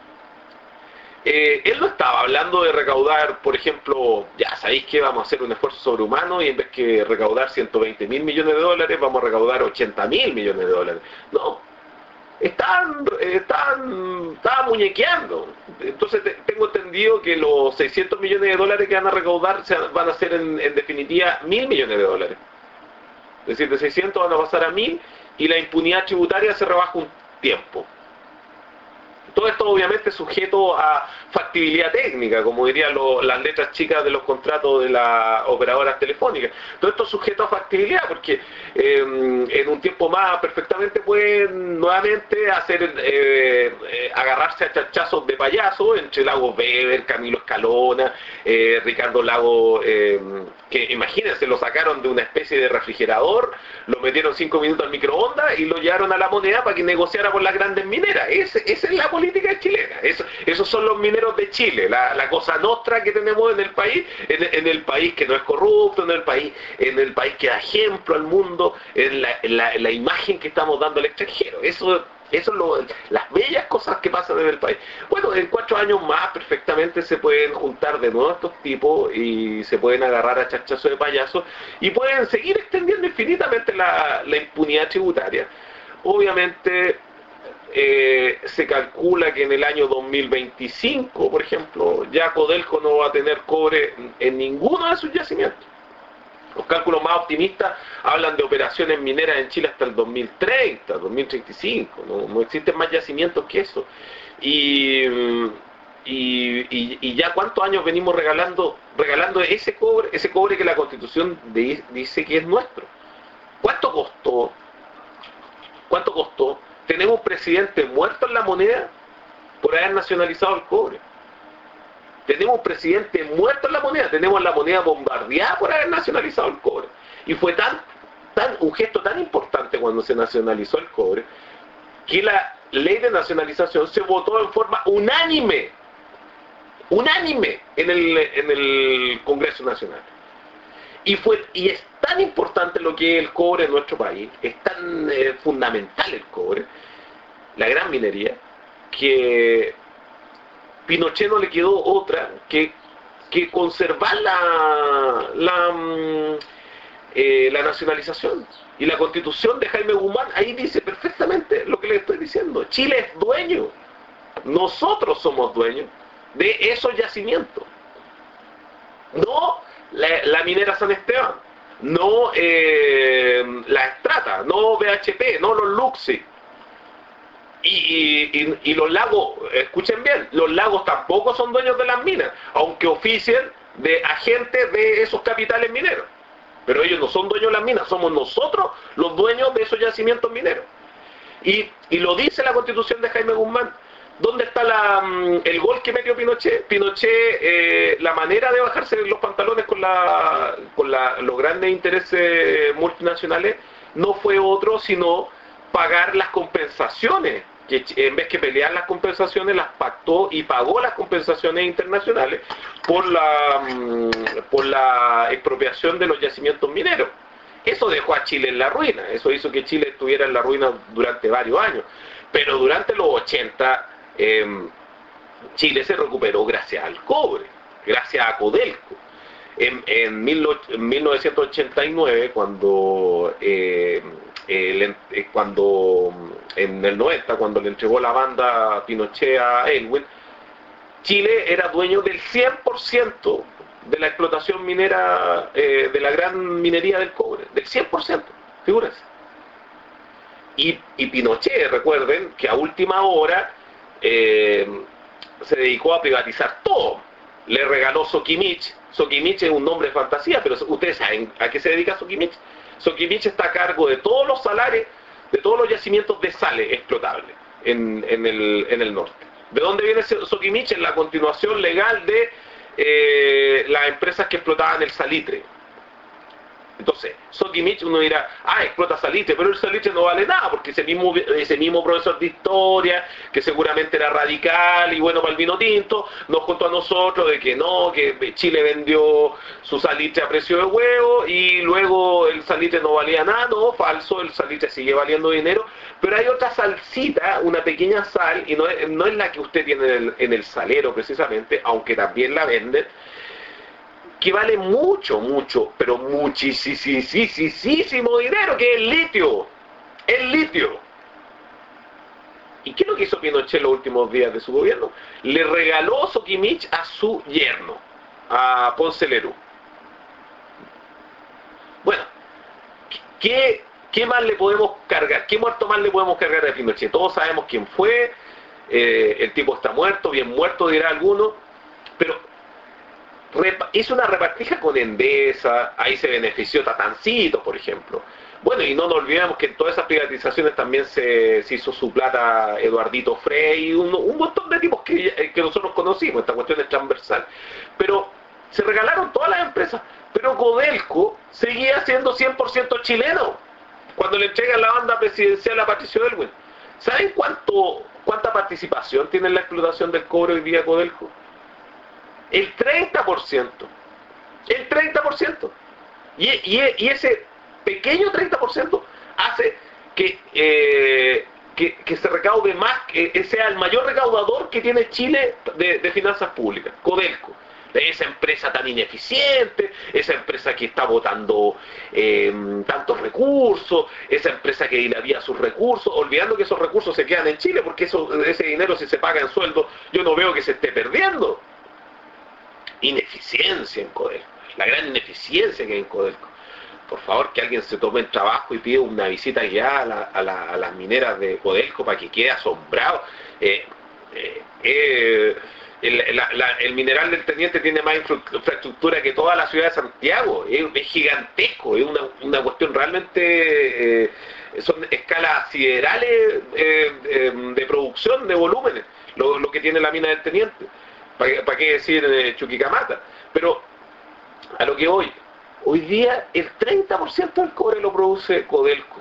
Eh, él no estaba hablando de recaudar, por ejemplo, ya sabéis que vamos a hacer un esfuerzo sobrehumano y en vez que recaudar ciento veinte mil millones de dólares, vamos a recaudar ochenta mil millones de dólares. No. Están, están, están muñequeando. Entonces te, tengo entendido que los seiscientos millones de dólares que van a recaudar se, van a ser en, en definitiva mil millones de dólares. Es decir, de seiscientos van a pasar a mil y la impunidad tributaria se rebaja un tiempo. Todo esto obviamente sujeto a factibilidad técnica, como dirían lo, las letras chicas de los contratos de las operadoras telefónicas. Todo esto sujeto a factibilidad, porque eh, en un tiempo más perfectamente pueden nuevamente hacer eh, eh, agarrarse a chachazos de payaso entre Lagos Weber, Camilo Escalona, eh, Ricardo Lagos, eh, que imagínense, lo sacaron de una especie de refrigerador, lo metieron cinco minutos al microondas y lo llevaron a La Moneda para que negociara con las grandes mineras. Ese, esa es la política chilena. Eso, esos son los mineros de Chile, la, la cosa nostra que tenemos en el país, en, en el país que no es corrupto, en el país, en el país que da ejemplo al mundo, en la, en la, en la imagen que estamos dando al extranjero. Eso Eso es lo, las bellas cosas que pasan en el país. Bueno, en cuatro años más perfectamente se pueden juntar de nuevo estos tipos y se pueden agarrar a chachazo de payaso y pueden seguir extendiendo infinitamente la, la impunidad tributaria. Obviamente, eh, se, se calcula que en el año dos mil veinticinco, por ejemplo, ya Codelco no va a tener cobre en ninguno de sus yacimientos. Los cálculos más optimistas hablan de operaciones mineras en Chile hasta el dos mil treinta, dos mil treinta y cinco. No, no existen más yacimientos que eso. Y, y, y, y ya cuántos años venimos regalando regalando ese cobre, ese cobre que la Constitución de, dice que es nuestro. ¿Cuánto costó? ¿Cuánto costó? Tenemos un presidente muerto en la moneda por haber nacionalizado el cobre. Tenemos un presidente muerto en la moneda, tenemos la moneda bombardeada por haber nacionalizado el cobre. Y fue tan, tan, un gesto tan importante cuando se nacionalizó el cobre, que la ley de nacionalización se votó en forma unánime, unánime en el, en el Congreso Nacional. Y, fue, y es tan importante lo que es el cobre en nuestro país, es tan eh, fundamental el cobre, la gran minería, que Pinochet no le quedó otra que, que conservar la, la, eh, la nacionalización. Y la Constitución de Jaime Guzmán ahí dice perfectamente lo que le estoy diciendo. Chile es dueño, nosotros somos dueños de esos yacimientos. No la, la minera San Esteban, no eh, la Estrata, no B H P, no los Luxi. Y, y, y los lagos, escuchen bien, los lagos tampoco son dueños de las minas, aunque oficien de agentes de esos capitales mineros. Pero ellos no son dueños de las minas, somos nosotros los dueños de esos yacimientos mineros. Y, y lo dice la Constitución de Jaime Guzmán. ¿Dónde está la, el gol que metió Pinochet? Pinochet, eh, la manera de bajarse los pantalones con, la, con la, los grandes intereses multinacionales no fue otro sino pagar las compensaciones, que en vez que pelear las compensaciones, las pactó y pagó las compensaciones internacionales por la, por la expropiación de los yacimientos mineros. Eso dejó a Chile en la ruina, eso hizo que Chile estuviera en la ruina durante varios años. Pero durante los ochenta, eh, Chile se recuperó gracias al cobre, gracias a Codelco. En, en, mil, en mil novecientos ochenta y nueve, cuando... Eh, El, cuando en el noventa, cuando le entregó la banda Pinochet a Elwin, Chile era dueño del cien por ciento de la explotación minera, eh, de la gran minería del cobre, del cien por ciento, figúrense. Y, y Pinochet, recuerden que a última hora eh, se dedicó a privatizar todo. Le regaló Soquimich. Soquimich es un nombre de fantasía, pero ustedes saben a qué se dedica Soquimich. Soquimich está a cargo de todos los salares, de todos los yacimientos de sales explotables en, en, el, en el norte. ¿De dónde viene Soquimich? En la continuación legal de eh, las empresas que explotaban el salitre. Entonces, Soquimich, uno dirá, ah, explota salitre, pero el salitre no vale nada, porque ese mismo, ese mismo profesor de historia, que seguramente era radical y bueno para el vino tinto, nos contó a nosotros de que no, que Chile vendió su salitre a precio de huevo y luego el salitre no valía nada. No, falso, el salitre sigue valiendo dinero, pero hay otra salsita, una pequeña sal, y no es, no es la que usted tiene en el, en el salero precisamente, aunque también la venden, que vale mucho, mucho, pero muchísimo dinero, que es el litio. El litio. ¿Y qué es lo que hizo Pinochet los últimos días de su gobierno? Le regaló Soquimich a su yerno, a Ponce Lerú. Bueno, ¿qué, qué más le podemos cargar? ¿Qué muerto más le podemos cargar a Pinochet? Todos sabemos quién fue, eh, el tipo está muerto, bien muerto dirá alguno, pero hizo una repartija con Endesa, ahí se benefició Tatancito, por ejemplo. Bueno, y no nos olvidemos que en todas esas privatizaciones también se, se hizo su plata Eduardito Frey y un, un montón de tipos que, que nosotros conocimos. Esta cuestión es transversal. Pero se regalaron todas las empresas. Pero Codelco seguía siendo cien por ciento chileno cuando le entregan la banda presidencial a Patricio Aylwin. ¿Saben cuánto, cuánta participación tiene en la explotación del cobre hoy día Codelco? El treinta por ciento. El treinta por ciento. Y, y, y ese pequeño treinta por ciento hace que, eh, que, que se recaude más, que sea el mayor recaudador que tiene Chile de, de finanzas públicas, Codelco. esa empresa tan ineficiente, esa empresa que está botando eh, tantos recursos, esa empresa que dilavía sus recursos, olvidando que esos recursos se quedan en Chile, porque eso, ese dinero, si se paga en sueldo, yo no veo que se esté perdiendo. Ineficiencia en Codelco, la gran ineficiencia que hay en Codelco. Por favor, que alguien se tome el trabajo y pida una visita guiada a, la, a, la, a las mineras de Codelco para que quede asombrado. Eh, eh, eh, el, la, la, el mineral del Teniente tiene más infraestructura que toda la ciudad de Santiago. Es, es gigantesco, es una, una cuestión realmente... Eh, son escalas siderales eh, eh, de producción, de volúmenes, lo, lo que tiene la mina del Teniente. ¿Para, para qué decir eh, Chuquicamata? Pero a lo que voy, hoy día el treinta por ciento del cobre lo produce Codelco.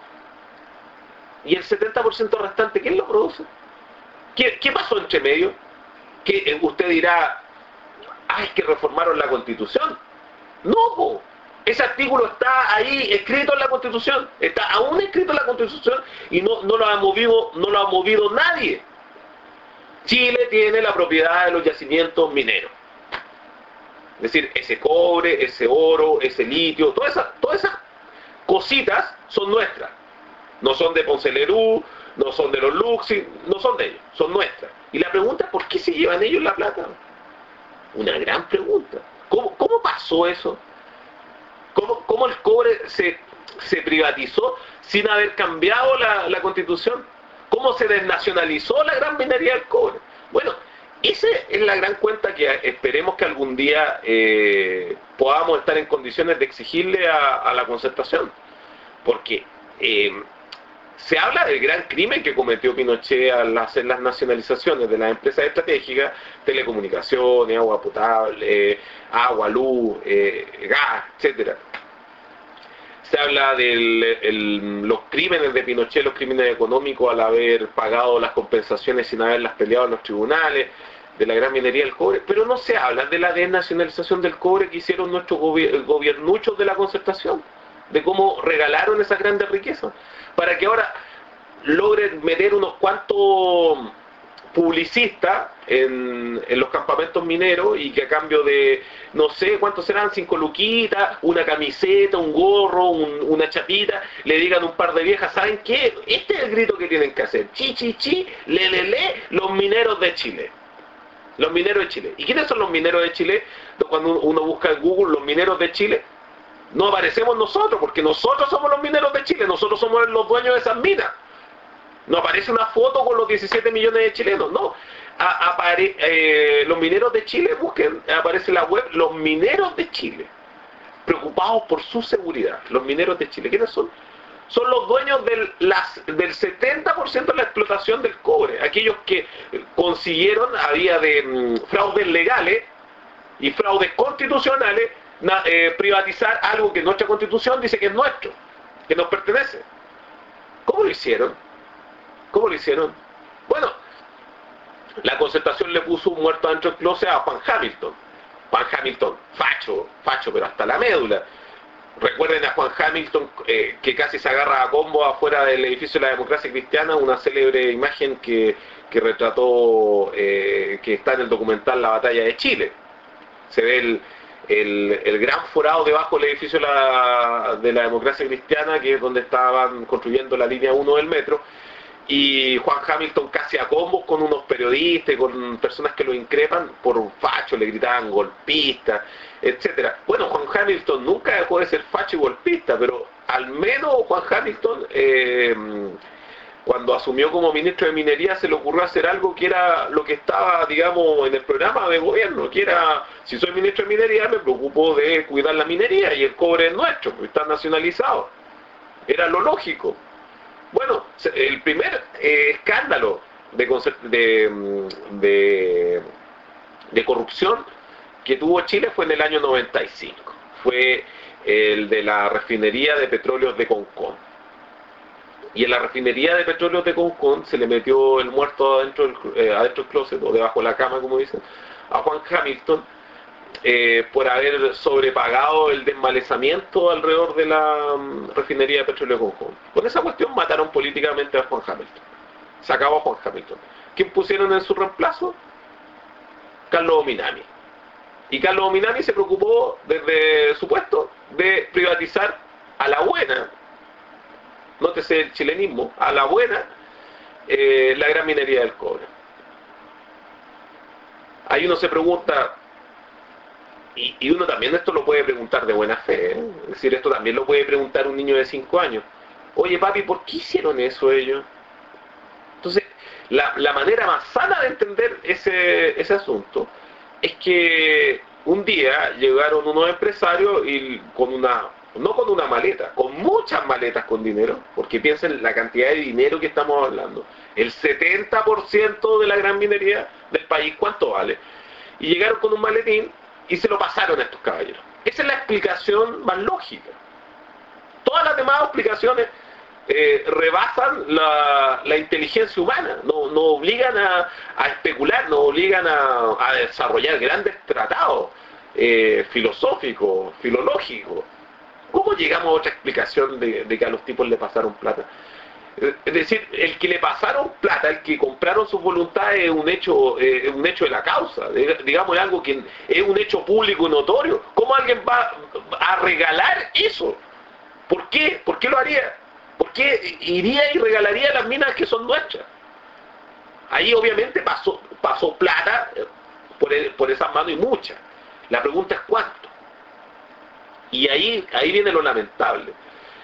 Y el setenta por ciento restante, ¿quién lo produce? ¿Qué, qué pasó entre medio? Que eh, usted dirá, ay, que reformaron la Constitución. No, po. Ese artículo está ahí escrito en la Constitución, está aún escrito en la Constitución y no, no lo ha movido, no lo ha movido nadie. Chile tiene la propiedad de los yacimientos mineros. Es decir, ese cobre, ese oro, ese litio, todas esas, todas esas cositas son nuestras. No son de Ponce Lerú, no son de los Luxi, no son de ellos, son nuestras. Y la pregunta es, ¿por qué se llevan ellos la plata? Una gran pregunta. ¿Cómo, cómo pasó eso? ¿Cómo, cómo el cobre se, se privatizó sin haber cambiado la, la Constitución? ¿Cómo se desnacionalizó la gran minería del cobre? Bueno, esa es la gran cuenta que esperemos que algún día eh, podamos estar en condiciones de exigirle a, a la Concertación. Porque eh, se habla del gran crimen que cometió Pinochet al hacer las nacionalizaciones de las empresas estratégicas, telecomunicaciones, agua potable, eh, agua, luz, eh, gas, etcétera. Se habla de los crímenes de Pinochet, los crímenes económicos al haber pagado las compensaciones sin haberlas peleado en los tribunales, de la gran minería del cobre, pero no se habla de la desnacionalización del cobre que hicieron nuestros gobier gobiernuchos de la Concertación, de cómo regalaron esas grandes riquezas, para que ahora logren meter unos cuantos publicistas en, en los campamentos mineros y que a cambio de, no sé cuántos serán, cinco luquitas, una camiseta, un gorro, un, una chapita, le digan a un par de viejas, ¿saben qué? Este es el grito que tienen que hacer, chi, chi, chi, le, le, le, los mineros de Chile. Los mineros de Chile. ¿Y quiénes son los mineros de Chile? Cuando uno busca en Google los mineros de Chile, no aparecemos nosotros, porque nosotros somos los mineros de Chile, nosotros somos los dueños de esas minas. No aparece una foto con los diecisiete millones de chilenos, no. A, apare, eh, los mineros de Chile, busquen, aparece en la web, los mineros de Chile, preocupados por su seguridad. Los mineros de Chile, ¿quiénes son? Son los dueños del, las, del setenta por ciento de la explotación del cobre. Aquellos que consiguieron, había de mm, fraudes legales y fraudes constitucionales, na, eh, privatizar algo que nuestra Constitución dice que es nuestro, que nos pertenece. ¿Cómo lo hicieron? ¿Cómo lo hicieron? Bueno, la Concertación le puso un muerto adentro del closet a Juan Hamilton. Juan Hamilton, facho, facho, pero hasta la médula. Recuerden a Juan Hamilton eh, que casi se agarra a combo afuera del edificio de la Democracia Cristiana, una célebre imagen que, que retrató, eh, que está en el documental La Batalla de Chile. Se ve el, el, el gran forado debajo del edificio de la, de la Democracia Cristiana, que es donde estaban construyendo la línea uno del metro, y Juan Hamilton casi a combos con unos periodistas, con personas que lo increpan por un facho, le gritaban golpista, etcétera. Bueno, Juan Hamilton nunca dejó de ser facho y golpista, pero al menos Juan Hamilton, eh, cuando asumió como ministro de Minería, se le ocurrió hacer algo que era lo que estaba, digamos, en el programa de gobierno, que era, si soy ministro de Minería, me preocupo de cuidar la minería, y el cobre es nuestro, porque está nacionalizado. Era lo lógico. Bueno, el primer eh, escándalo de, de, de, de corrupción que tuvo Chile fue en el año noventa y cinco. Fue el de la refinería de petróleos de Concón. Y en la refinería de petróleos de Concón se le metió el muerto adentro del, eh, adentro del closet, o debajo de la cama, como dicen, a Juan Hamilton, eh, por haber sobrepagado el desmalezamiento alrededor de la um, refinería de petróleo de Concón. Con esa cuestión mataron políticamente a Juan Hamilton. Se acabó a Juan Hamilton. ¿Quién pusieron en su reemplazo? Carlos Minami. Y Carlos Minami se preocupó desde su puesto de privatizar a la buena, nótese el chilenismo, a la buena, eh, la gran minería del cobre. Ahí uno se pregunta, y, y uno también esto lo puede preguntar de buena fe, ¿eh? Es decir, esto también lo puede preguntar un niño de cinco años. Oye papi, ¿por qué hicieron eso ellos? Entonces, la, la manera más sana de entender ese, ese asunto es que un día llegaron unos empresarios y con una, no con una maleta, con muchas maletas con dinero, porque piensen la cantidad de dinero que estamos hablando. El setenta por ciento de la gran minería del país, ¿cuánto vale? Y llegaron con un maletín y se lo pasaron a estos caballeros. Esa es la explicación más lógica. Todas las demás explicaciones eh, rebasan la, la inteligencia humana, no, no obligan a, a especular, no obligan a, a desarrollar grandes tratados eh, filosóficos, filológicos. ¿Cómo llegamos a otra explicación de, de que a los tipos le pasaron plata? Es decir, el que le pasaron plata, el que compraron sus voluntades es un hecho, eh, un hecho de la causa, digamos, es algo que es un hecho público y notorio. ¿Cómo alguien va a regalar eso? ¿Por qué? ¿Por qué lo haría? ¿Por qué iría y regalaría las minas que son nuestras? Ahí obviamente pasó, pasó plata por, el, por esas manos y mucha. La pregunta es cuánto. Y ahí, ahí viene lo lamentable,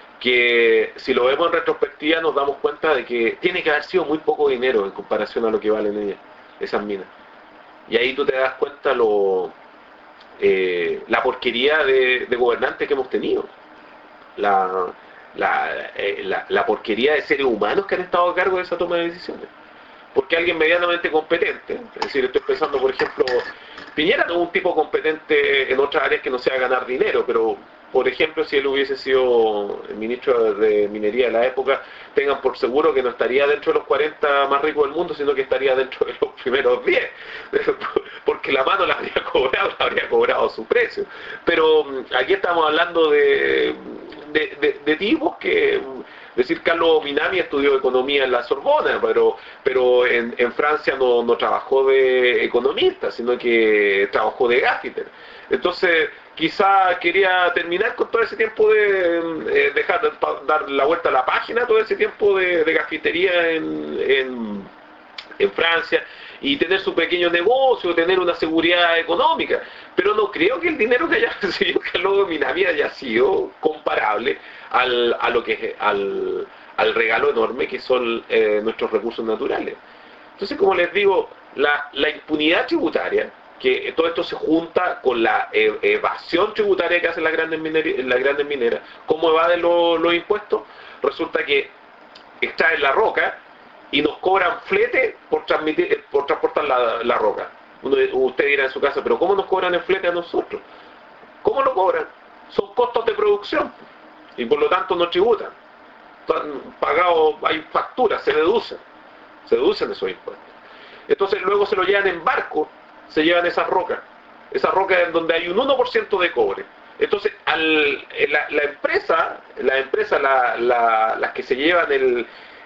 que si lo vemos en retrospectiva nos damos cuenta de que tiene que haber sido muy poco dinero en comparación a lo que valen ellas, esas minas. Y ahí tú te das cuenta lo eh, la porquería de, de gobernantes que hemos tenido, la, la, eh, la, la porquería de seres humanos que han estado a cargo de esa toma de decisiones. Porque alguien medianamente competente, es decir, estoy pensando por ejemplo, Piñera no es un tipo competente en otras áreas que no sea ganar dinero, pero por ejemplo, si él hubiese sido el ministro de Minería de la época, tengan por seguro que no estaría dentro de los cuarenta más ricos del mundo, sino que estaría dentro de los primeros diez, porque la mano la habría cobrado, la habría cobrado a su precio. Pero aquí estamos hablando de, de, de, de tipos que, es decir, Carlos Minami estudió economía en la Sorbona, pero, pero en, en Francia no, no trabajó de economista, sino que trabajó de gaffiter. Entonces, quizá quería terminar con todo ese tiempo de eh, dejar de, dar la vuelta a la página, todo ese tiempo de, de gafitería en, en, en Francia, y tener su pequeño negocio, tener una seguridad económica. Pero no creo que el dinero que haya recibido Carlos Minami haya sido comparable al, a lo que es, al, al regalo enorme que son eh, nuestros recursos naturales. Entonces, como les digo, la, la impunidad tributaria, que todo esto se junta con la evasión tributaria que hacen las grandes mineras, las grandes mineras. ¿Cómo evaden los, los impuestos? Resulta que extraen la roca y nos cobran flete por transmitir, por transportar la, la roca. Uno, usted dirá en su casa, pero ¿cómo nos cobran el flete a nosotros? ¿Cómo lo cobran? Son costos de producción y por lo tanto no tributan. Están pagados, hay facturas, se deducen, se deducen esos impuestos. Entonces luego se lo llevan en barco, se llevan esas rocas, esas rocas en donde hay un uno por ciento de cobre. Entonces, al, la, la empresa, la empresa la, la, las que se llevan el,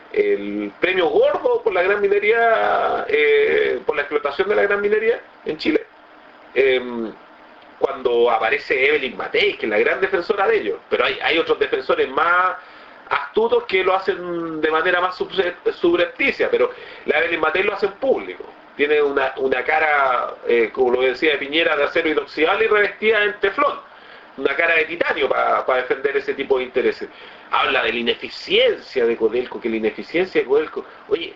el premio gordo por la gran minería, eh, por la explotación de la gran minería en Chile, eh, cuando aparece Evelyn Matei, que es la gran defensora de ellos, pero hay, hay otros defensores más astutos que lo hacen de manera más subrepticia, pero la Evelyn Matei lo hace en público. Tiene una, una cara, eh, como lo decía de Piñera, de acero inoxidable y revestida en teflón. Una cara de titanio para pa defender ese tipo de intereses. Habla de la ineficiencia de Codelco, que la ineficiencia de Codelco... Oye,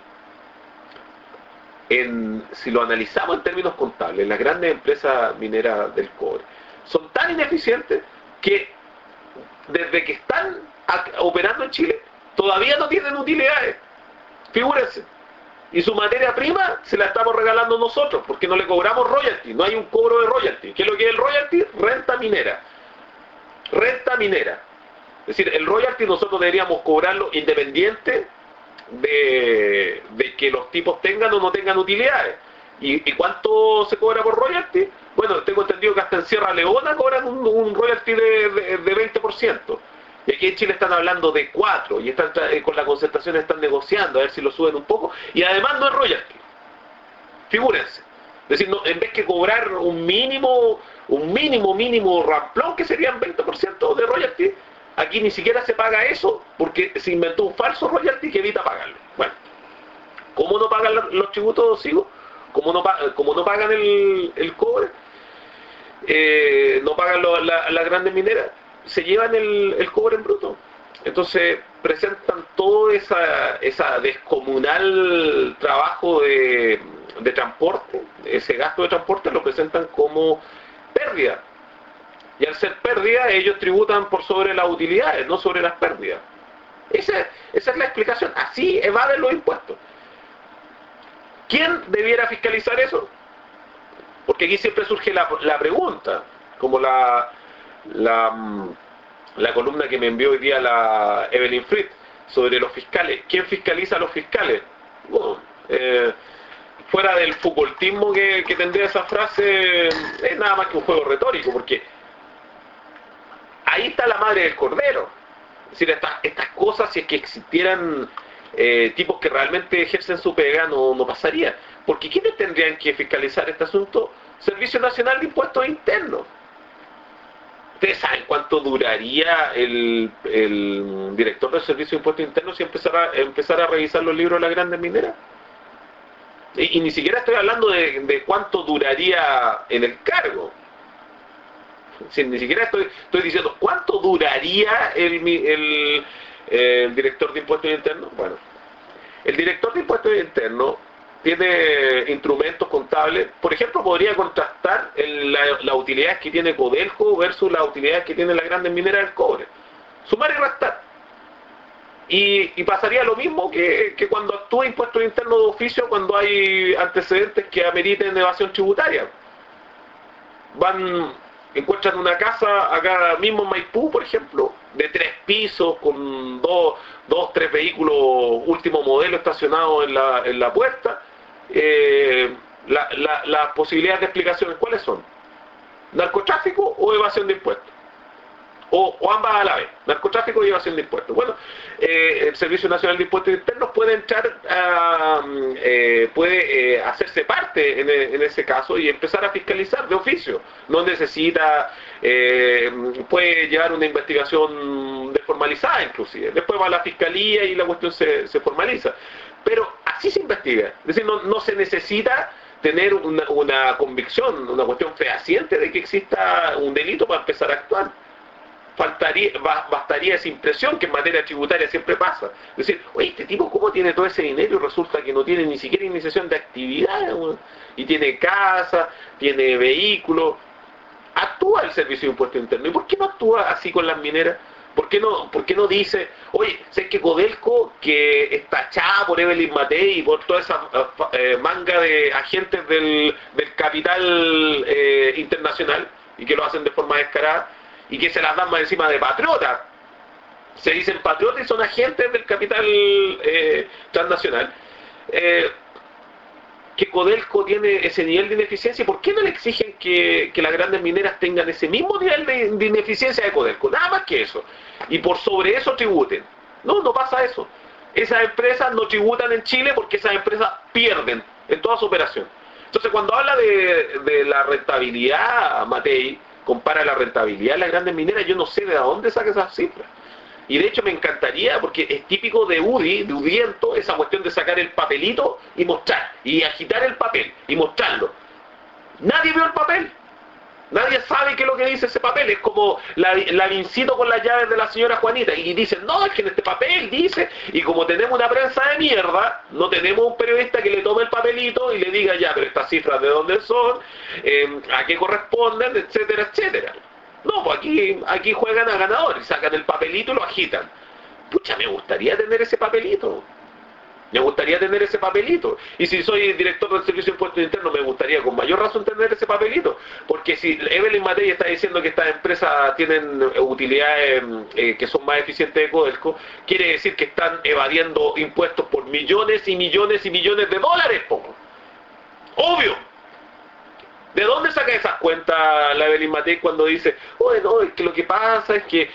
en, si lo analizamos en términos contables, las grandes empresas mineras del cobre son tan ineficientes que desde que están operando en Chile todavía no tienen utilidades. Figúrense. Y su materia prima se la estamos regalando nosotros, porque no le cobramos royalty, no hay un cobro de royalty. ¿Qué es lo que es el royalty? Renta minera. Renta minera. Es decir, el royalty nosotros deberíamos cobrarlo independiente de, de que los tipos tengan o no tengan utilidades. ¿Y, y cuánto se cobra por royalty? Bueno, tengo entendido que hasta en Sierra Leona cobran un, un royalty de, de, de veinte por ciento. Y aquí en Chile están hablando de cuatro, y están eh, con la concertación están negociando a ver si lo suben un poco, y además no es royalty. Figúrense. Es decir, no, en vez que cobrar un mínimo, un mínimo, mínimo ramplón, que serían veinte por ciento de royalty, aquí ni siquiera se paga eso, porque se inventó un falso royalty que evita pagarlo. Bueno, ¿cómo no pagan los tributos, sigo? ¿Cómo no, cómo no pagan el, el cobre? Eh, no pagan lo, la, las grandes mineras, se llevan el, el cobre en bruto. Entonces presentan todo esa, esa descomunal trabajo de, de transporte, ese gasto de transporte lo presentan como pérdida. Y al ser pérdida, ellos tributan por sobre las utilidades, no sobre las pérdidas. Esa, esa es la explicación. Así evaden los impuestos. ¿Quién debiera fiscalizar eso? Porque aquí siempre surge la, la pregunta, como la, la, la columna que me envió hoy día la Evelyn Fried sobre los fiscales. ¿Quién fiscaliza a los fiscales? Bueno, eh, fuera del Foucaultismo que, que tendría esa frase, es nada más que un juego retórico, porque ahí está la madre del cordero. Es decir, estas, estas cosas, si es que existieran eh, tipos que realmente ejercen su pega, no, no pasaría. Porque ¿quiénes tendrían que fiscalizar este asunto? Servicio Nacional de Impuestos Internos. ¿Ustedes saben cuánto duraría el, el director del Servicio de Impuestos Internos si empezara, empezara a revisar los libros de las grandes mineras? Y, y ni siquiera estoy hablando de, de cuánto duraría en el cargo. Si, ni siquiera estoy, estoy diciendo cuánto duraría el, el, el director de Impuestos Internos. Bueno, el director de Impuestos Internos tiene instrumentos contables. Por ejemplo, podría contrastar el, la, las utilidades que tiene Codelco versus las utilidades que tiene las grandes mineras del cobre. Sumar y restar. Y, y pasaría lo mismo que, que cuando actúa Impuestos Internos de oficio, cuando hay antecedentes que ameriten evasión tributaria. Van, encuentran una casa acá mismo en Maipú, por ejemplo, de tres pisos, con dos, dos tres vehículos último modelo estacionados en la, en la puerta. Eh, la, la, las posibilidades de explicaciones, ¿cuáles son? ¿Narcotráfico o evasión de impuestos? O, o ambas a la vez, narcotráfico y evasión de impuestos. Bueno, eh, el Servicio Nacional de Impuestos Internos puede entrar, a, eh, puede eh, hacerse parte en, en ese caso y empezar a fiscalizar de oficio. No necesita, eh, puede llevar una investigación desformalizada inclusive. Después va a la fiscalía y la cuestión se, se formaliza. Pero así se investiga. Es decir, no, no se necesita tener una, una convicción, una cuestión fehaciente de que exista un delito para empezar a actuar. Faltaría, bastaría esa impresión que en materia tributaria siempre pasa. Es decir, oye, este tipo ¿cómo tiene todo ese dinero y resulta que no tiene ni siquiera iniciación de actividad? Y tiene casa, tiene vehículo. Actúa el Servicio de Impuestos Internos. ¿Y por qué no actúa así con las mineras? ¿Por qué no, por qué no dice, oye, sé que Codelco, que está echada por Evelyn Matei y por toda esa eh, manga de agentes del, del capital eh, internacional, y que lo hacen de forma descarada, y que se las dan más encima de patriotas? Se dicen patriotas y son agentes del capital eh, transnacional. Eh, que Codelco tiene ese nivel de ineficiencia, ¿por qué no le exigen que, que las grandes mineras tengan ese mismo nivel de, de ineficiencia de Codelco? Nada más que eso. Y por sobre eso tributen. No, no pasa eso. Esas empresas no tributan en Chile porque esas empresas pierden en toda su operación. Entonces, cuando habla de, de la rentabilidad, Matei compara la rentabilidad de las grandes mineras, yo no sé de dónde saca esas cifras. Y de hecho me encantaría, porque es típico de U D I, de Udiento, esa cuestión de sacar el papelito y mostrar, y agitar el papel, y mostrarlo. Nadie vio el papel. Nadie sabe qué es lo que dice ese papel. Es como la, la vincito con las llaves de la señora Juanita. Y dicen, no, es que en este papel dice. Y como tenemos una prensa de mierda, no tenemos un periodista que le tome el papelito y le diga, ya, pero estas cifras de dónde son, eh, a qué corresponden, etcétera, etcétera. No, pues aquí, aquí juegan a ganador y sacan el papelito y lo agitan. Pucha, me gustaría tener ese papelito. Me gustaría tener ese papelito. Y si soy director del Servicio de Impuestos Internos, me gustaría con mayor razón tener ese papelito. Porque si Evelyn Matei está diciendo que estas empresas tienen utilidades eh, que son más eficientes de Codelco, quiere decir que están evadiendo impuestos por millones y millones y millones de dólares, poco. Obvio. ¿De dónde saca esas cuentas la Evelyn Matei cuando dice, oye, no, es que lo que pasa es que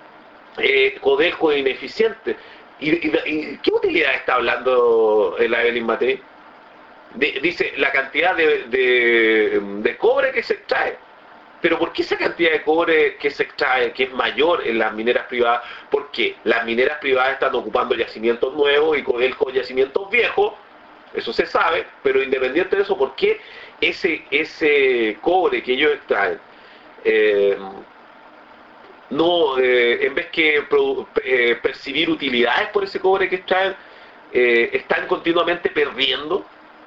eh, Codelco es ineficiente? ¿Y, y, y qué utilidad está hablando la Evelyn Matei? de, dice la cantidad de, de, de cobre que se extrae. Pero ¿por qué esa cantidad de cobre que se extrae, que es mayor en las mineras privadas? Porque las mineras privadas están ocupando yacimientos nuevos y con él con yacimientos viejos, eso se sabe, pero independiente de eso, ¿por qué ese, ese cobre que ellos extraen, eh, no, eh, en vez que produ- eh, percibir utilidades por ese cobre que extraen, eh, están continuamente perdiendo?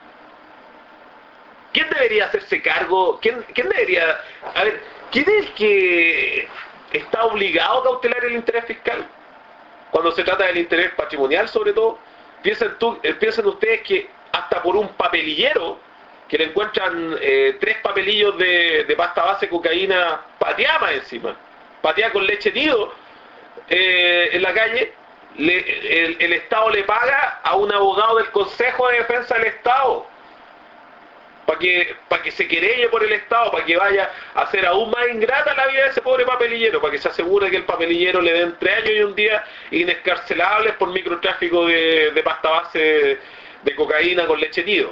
¿Quién debería hacerse cargo? ¿Quién, quién debería...? A ver, ¿quién es el que está obligado a cautelar el interés fiscal? Cuando se trata del interés patrimonial, sobre todo, piensen, tú, eh, piensen ustedes que hasta por un papelillero, que le encuentran eh, tres papelillos de, de pasta base cocaína pateada más encima, pateada con leche nido eh, en la calle, le, el, el Estado le paga a un abogado del Consejo de Defensa del Estado para que, para que se querelle por el Estado, para que vaya a hacer aún más ingrata la vida de ese pobre papelillero, para que se asegure que el papelillero le den tres años y un día inescarcelables por microtráfico de, de pasta base de cocaína con leche nido.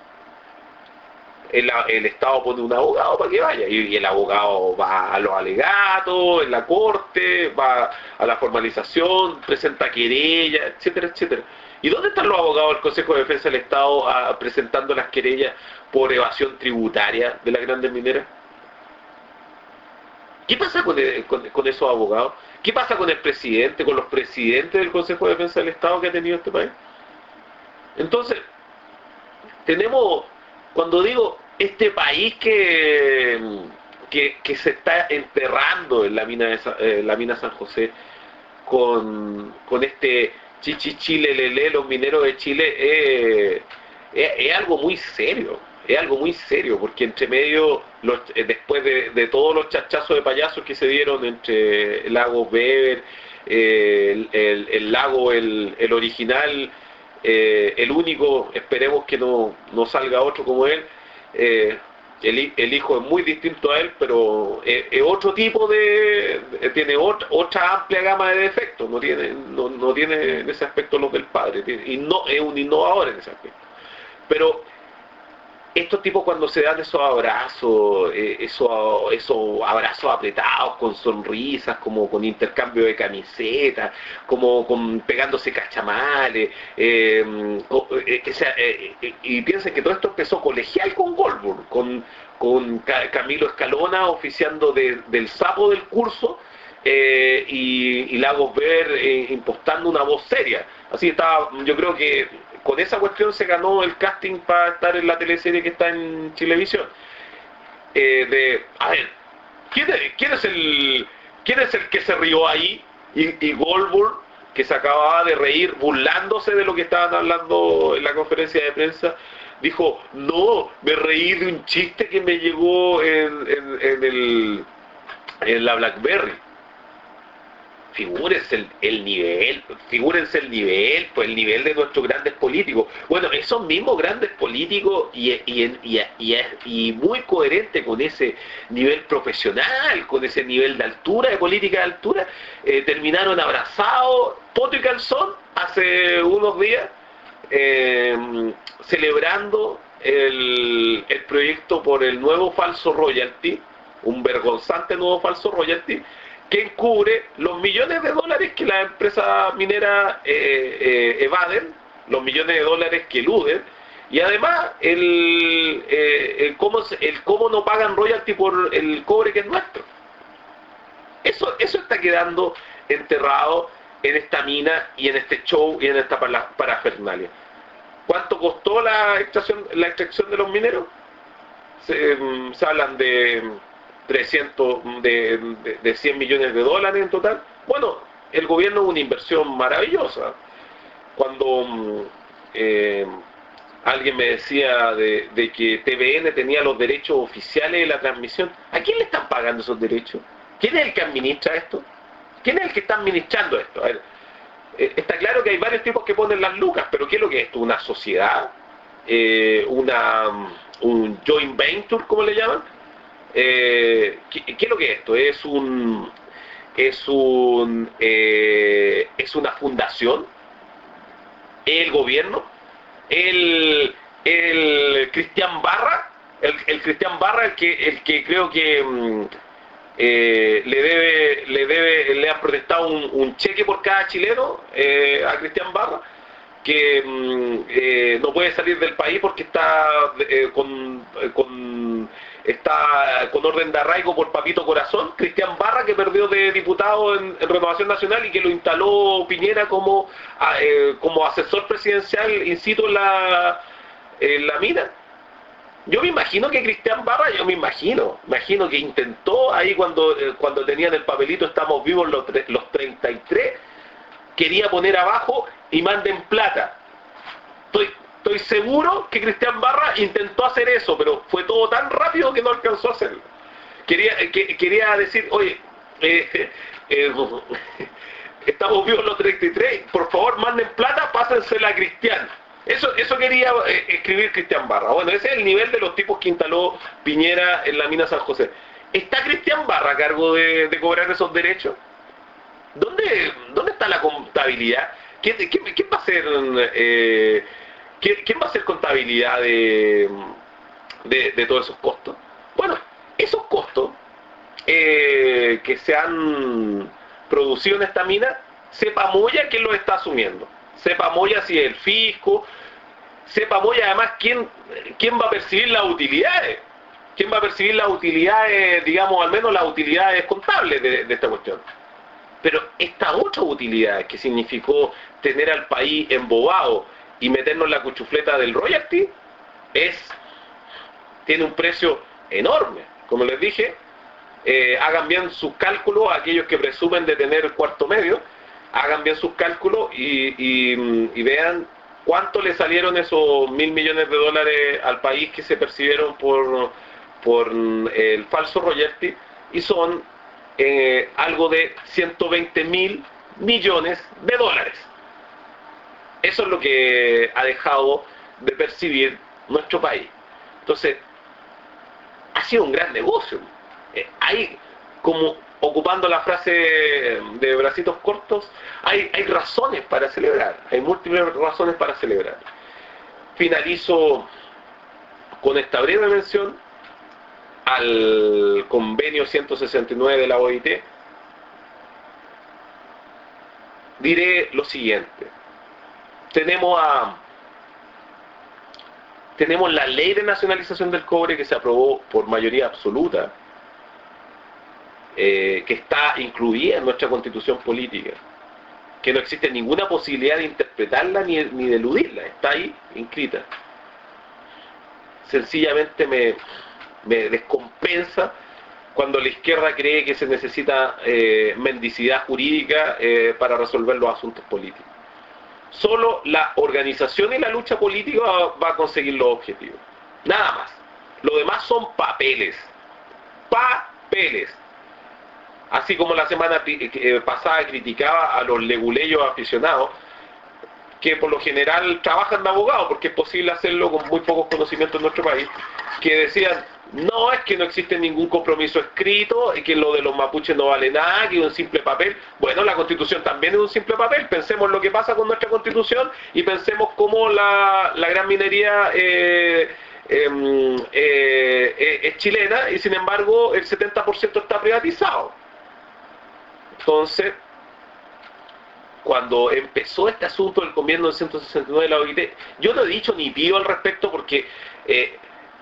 El, el Estado pone un abogado para que vaya, y, y el abogado va a los alegatos, en la corte, va a la formalización, presenta querella, etcétera, etcétera. ¿Y dónde están los abogados del Consejo de Defensa del Estado a, presentando las querellas por evasión tributaria de las grandes mineras? ¿Qué pasa con, el, con, con esos abogados? ¿Qué pasa con el presidente, con los presidentes del Consejo de Defensa del Estado que ha tenido este país? Entonces, tenemos, cuando digo este país que, que, que se está enterrando en la mina, de, eh, la mina San José con, con este chichichile lele, los mineros de Chile, eh, es, es algo muy serio, es algo muy serio, porque entre medio, los, eh, después de, de todos los chachazos de payasos que se dieron entre el lago Weber, eh, el, el, el lago, el, el original, eh, el único, esperemos que no, no salga otro como él, eh, el, el hijo es muy distinto a él, pero es, es otro tipo de, tiene otra, otra amplia gama de defectos, no tiene, no, no tiene en ese aspecto los del padre, y no, es un innovador en ese aspecto. Pero estos tipos, cuando se dan esos abrazos, eh, esos, esos abrazos apretados con sonrisas, como con intercambio de camisetas, como con pegándose cachamales, eh, eh, o sea, eh, eh, y piensen que todo esto empezó colegial con Goldberg, con, con Camilo Escalona oficiando de, del sapo del curso, eh, y, y Lagos Ver eh, impostando una voz seria. Así estaba, yo creo que con esa cuestión se ganó el casting para estar en la teleserie que está en Chilevisión. Eh, de, a ver, ¿quién es, quién es el quién es el que se rió ahí? Y, y Goldberg, que se acababa de reír burlándose de lo que estaban hablando en la conferencia de prensa, dijo, no, me reí de un chiste que me llegó en, en, en, el, en la BlackBerry. Figúrense el, el nivel, figúrense el nivel, pues el nivel de nuestros grandes políticos. Bueno, esos mismos grandes políticos y, y, y, y, y muy coherente con ese nivel profesional, con ese nivel de altura, de política de altura, eh, terminaron abrazados, poto y calzón, hace unos días, eh, celebrando el, el proyecto por el nuevo falso royalty, un vergonzante nuevo falso royalty, que encubre los millones de dólares que las empresas mineras eh, eh, evaden, los millones de dólares que eluden, y además el, eh, el, cómo, el cómo no pagan royalty por el cobre que es nuestro. Eso, eso está quedando enterrado en esta mina y en este show y en esta parafernalia. ¿Cuánto costó la extracción, la extracción de los mineros? Se, se hablan de trescientos, de, de, de cien millones de dólares en total. Bueno, el gobierno es una inversión maravillosa. Cuando eh, alguien me decía de, de que T V N tenía los derechos oficiales de la transmisión, ¿a quién le están pagando esos derechos? ¿Quién es el que administra esto? ¿Quién es el que está administrando esto? A ver, eh, está claro que hay varios tipos que ponen las lucas, pero ¿qué es lo que es esto? ¿Una sociedad? Eh, una, ¿Un joint venture, como le llaman? Eh, ¿qué, ¿Qué es lo que es esto? ¿Es un es un eh, es una fundación? ¿El gobierno? ¿El, el Cristian Barra, el, el Cristian Barra, el que, el que creo que mm, eh, le debe, le debe, le han protestado un, un cheque por cada chileno eh, a Cristian Barra, que mm, eh, no puede salir del país porque está eh, con, con está con orden de arraigo por Papito Corazón. Cristian Barra, que perdió de diputado en, en Renovación Nacional y que lo instaló Piñera como, eh, como asesor presidencial in situ en la, en la mina. Yo me imagino que Cristian Barra, yo me imagino, imagino que intentó ahí cuando, eh, cuando tenían el papelito Estamos Vivos los, los treinta y tres, quería poner abajo y manden plata. Estoy, estoy seguro que Cristian Barra intentó hacer eso, pero fue todo tan rápido que no alcanzó a hacerlo. Quería, que, quería decir, oye, eh, eh, Estamos Vivos los treinta y tres, por favor manden plata, pásensela a Cristian. Eso, eso quería eh, escribir Cristian Barra. Bueno, ese es el nivel de los tipos que instaló Piñera en la mina San José. ¿Está Cristian Barra a cargo de, de cobrar esos derechos? ¿Dónde, dónde está la contabilidad? ¿Quién, quién, quién va a hacer eh, ¿quién, quién va a hacer contabilidad de, de, de todos esos costos? Bueno, esos costos eh, que se han producido en esta mina, sepa Moya quién los está asumiendo. Sepa Moya si es el fisco, sepa Moya además quién, quién va a percibir las utilidades, quién va a percibir las utilidades, digamos, al menos las utilidades contables de, de esta cuestión. Pero esta otra utilidad que significó tener al país embobado y meternos en la cuchufleta del royalty, es, tiene un precio enorme. Como les dije, eh, hagan bien sus cálculos, aquellos que presumen de tener cuarto medio, hagan bien sus cálculos y, y, y vean cuánto le salieron esos mil millones de dólares al país que se percibieron por, por el falso royalty, y son eh, algo de ciento veinte mil millones de dólares. Eso es lo que ha dejado de percibir nuestro país. Entonces, ha sido un gran negocio. Eh, hay como, ocupando la frase de bracitos cortos, hay, hay razones para celebrar, hay múltiples razones para celebrar. Finalizo con esta breve mención al convenio ciento sesenta y nueve de la O I T. Diré lo siguiente: tenemos a tenemos la ley de nacionalización del cobre que se aprobó por mayoría absoluta, Eh, que está incluida en nuestra constitución política, que no existe ninguna posibilidad de interpretarla ni, ni de eludirla, está ahí inscrita. Sencillamente me, me descompensa cuando la izquierda cree que se necesita eh, mendicidad jurídica eh, para resolver los asuntos políticos. Solo la organización y la lucha política va, va a conseguir los objetivos, nada más. Lo demás son papeles, papeles. Así como la semana pasada criticaba a los leguleyos aficionados, que por lo general trabajan de abogados, porque es posible hacerlo con muy pocos conocimientos en nuestro país, que decían, no, es que no existe ningún compromiso escrito, y que lo de los mapuches no vale nada, que es un simple papel. Bueno, la Constitución también es un simple papel. Pensemos lo que pasa con nuestra Constitución y pensemos cómo la, la gran minería eh, eh, eh, eh, es chilena, y sin embargo el setenta por ciento está privatizado. Entonces, cuando empezó este asunto del convenio del ciento sesenta y nueve de la O I T, yo no he dicho ni pío al respecto porque eh,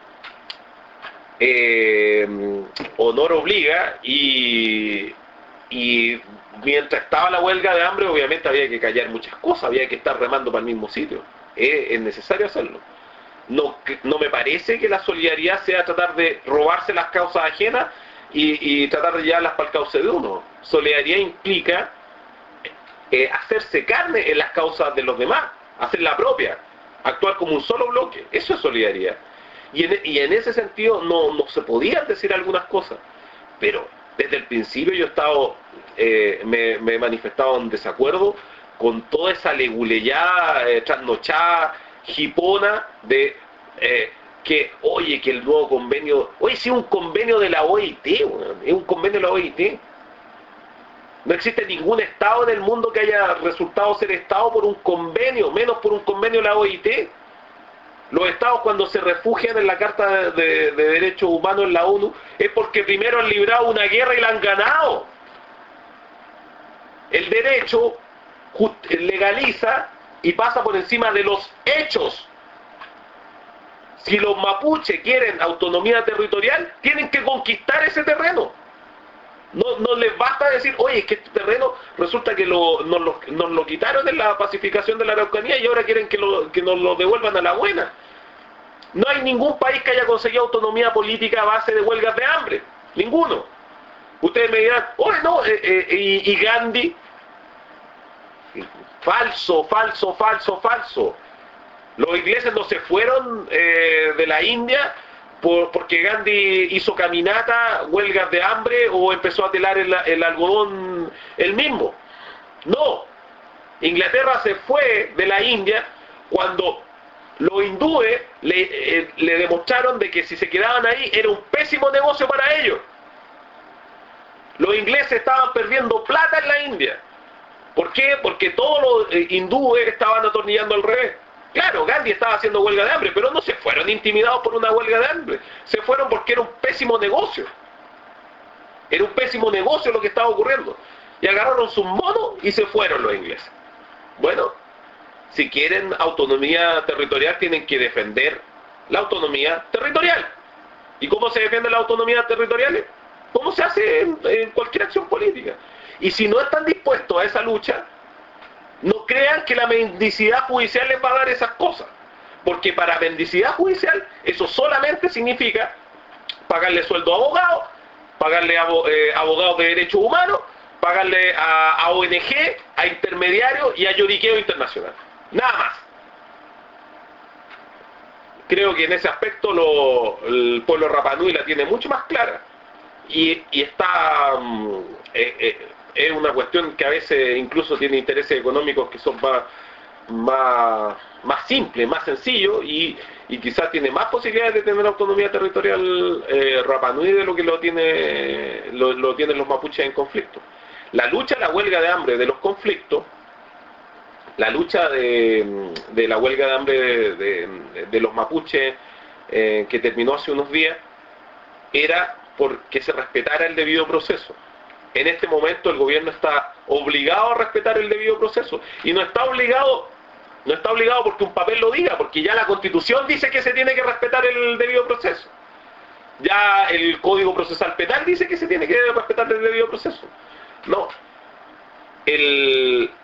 eh, honor obliga, y, y mientras estaba la huelga de hambre obviamente había que callar muchas cosas, había que estar remando para el mismo sitio. Es, es necesario hacerlo. No, no me parece que la solidaridad sea tratar de robarse las causas ajenas y, y tratar de llevarlas para el cauce de uno. Solidaridad implica eh, hacerse carne en las causas de los demás, hacer la propia, actuar como un solo bloque. Eso es solidaridad. Y en, y en ese sentido no, no se podían decir algunas cosas, pero desde el principio yo he estado, eh, me, me he manifestado en desacuerdo con toda esa leguleyada, eh, trasnochada, jipona de eh, que, oye, que el nuevo convenio, oye, sí, un convenio de la O I T, bueno, es un convenio de la O I T. No existe ningún Estado en el mundo que haya resultado ser Estado por un convenio, menos por un convenio de la O I T. Los estados cuando se refugian en la Carta de, de, de Derechos Humanos en la ONU es porque primero han librado una guerra y la han ganado. El derecho legaliza y pasa por encima de los hechos. Si los mapuches quieren autonomía territorial, tienen que conquistar ese terreno. No, no les basta decir, oye, es que este terreno resulta que lo, nos, lo, nos lo quitaron en la pacificación de la Araucanía y ahora quieren que, lo, que nos lo devuelvan a la buena. No hay ningún país que haya conseguido autonomía política a base de huelgas de hambre. Ninguno. Ustedes me dirán, oye, no, eh, eh, y, y Gandhi. Falso, falso, falso, falso. Los ingleses no se fueron eh, de la India por, porque Gandhi hizo caminata, huelgas de hambre o empezó a telar el, el algodón él mismo. No. Inglaterra se fue de la India cuando los hindúes le, eh, le demostraron de que si se quedaban ahí era un pésimo negocio para ellos. Los ingleses estaban perdiendo plata en la India. ¿Por qué? Porque todos los eh, hindúes estaban atornillando al revés. Claro, Gandhi estaba haciendo huelga de hambre, pero no se fueron intimidados por una huelga de hambre. Se fueron porque era un pésimo negocio. Era un pésimo negocio lo que estaba ocurriendo. Y agarraron sus monos y se fueron los ingleses. Bueno, si quieren autonomía territorial, tienen que defender la autonomía territorial. ¿Y cómo se defiende la autonomía territorial? ¿Cómo se hace en, en cualquier acción política? Y si no están dispuestos a esa lucha, no crean que la mendicidad judicial les va a dar esas cosas. Porque para mendicidad judicial, eso solamente significa pagarle sueldo a abogados, pagarle a eh, abogados de derechos humanos, pagarle a, a O N G, a intermediarios y a lloriqueo internacional. Nada más. Creo que en ese aspecto lo, el pueblo Rapa Nui la tiene mucho más clara. Y, y está... Um, eh, eh, es una cuestión que a veces incluso tiene intereses económicos que son más, más, más simples, más sencillos y, y quizás tiene más posibilidades de tener autonomía territorial eh, Rapa Nui de lo que lo, tiene, lo, lo tienen los mapuches en conflicto. La lucha, la huelga de hambre de los conflictos, la lucha de, de la huelga de hambre de, de, de los mapuches eh, que terminó hace unos días, era porque se respetara el debido proceso. En este momento el gobierno está obligado a respetar el debido proceso y no está obligado no está obligado porque un papel lo diga, porque ya la Constitución dice que se tiene que respetar el debido proceso, ya el Código Procesal Penal dice que se tiene que respetar el debido proceso. No, el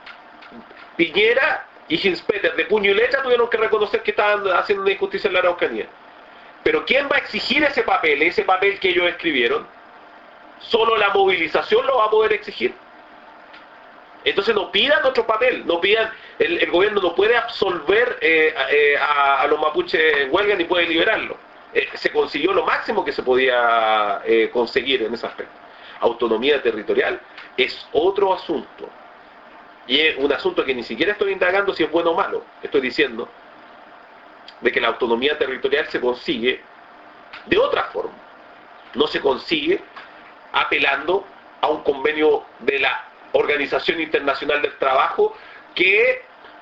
Piñera y Hinspeter de puño y letra tuvieron que reconocer que estaban haciendo una injusticia en la Araucanía, pero ¿quién va a exigir ese papel, ese papel que ellos escribieron? Solo la movilización lo va a poder exigir. Entonces no pidan otro papel, no pidan, el, el gobierno no puede absolver eh, eh, a, a los mapuches en huelga ni puede liberarlo. Eh, se consiguió lo máximo que se podía eh, conseguir en ese aspecto. Autonomía territorial es otro asunto. Y es un asunto que ni siquiera estoy indagando si es bueno o malo. Estoy diciendo de que la autonomía territorial se consigue de otra forma. No se consigue apelando a un convenio de la Organización Internacional del Trabajo que,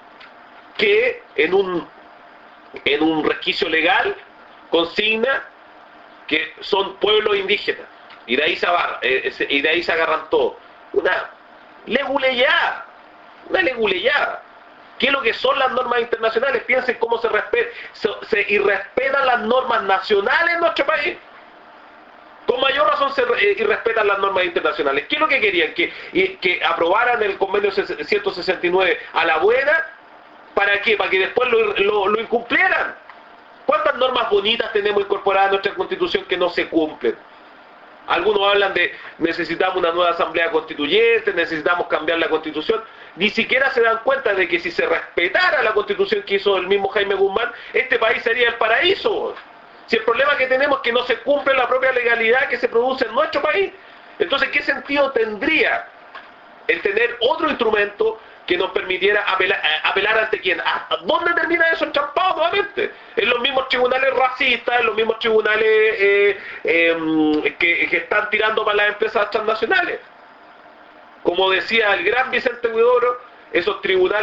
que en un en un resquicio legal consigna que son pueblos indígenas y de ahí se, agarra, eh, y de ahí se agarran todos. Una leguleyada, una leguleyada. ¿Qué es lo que son las normas internacionales? Piensen cómo se, respet, se, se irrespetan las normas nacionales en nuestro país. Con mayor razón se eh, irrespetan las normas internacionales. ¿Qué es lo que querían? Que, y, que aprobaran el convenio ciento sesenta y nueve a la buena. ¿Para qué? Para que después lo, lo, lo incumplieran. ¿Cuántas normas bonitas tenemos incorporadas en nuestra Constitución que no se cumplen? Algunos hablan de necesitamos una nueva asamblea constituyente, necesitamos cambiar la Constitución. Ni siquiera se dan cuenta de que si se respetara la Constitución que hizo el mismo Jaime Guzmán, este país sería el paraíso. Si el problema que tenemos es que no se cumple la propia legalidad que se produce en nuestro país, entonces ¿qué sentido tendría el tener otro instrumento que nos permitiera apelar, apelar ante quién? ¿A dónde termina eso entrampado nuevamente? En los mismos tribunales racistas, en los mismos tribunales eh, eh, que, que están tirando para las empresas transnacionales. Como decía el gran Vicente Huidobro, esos tribunales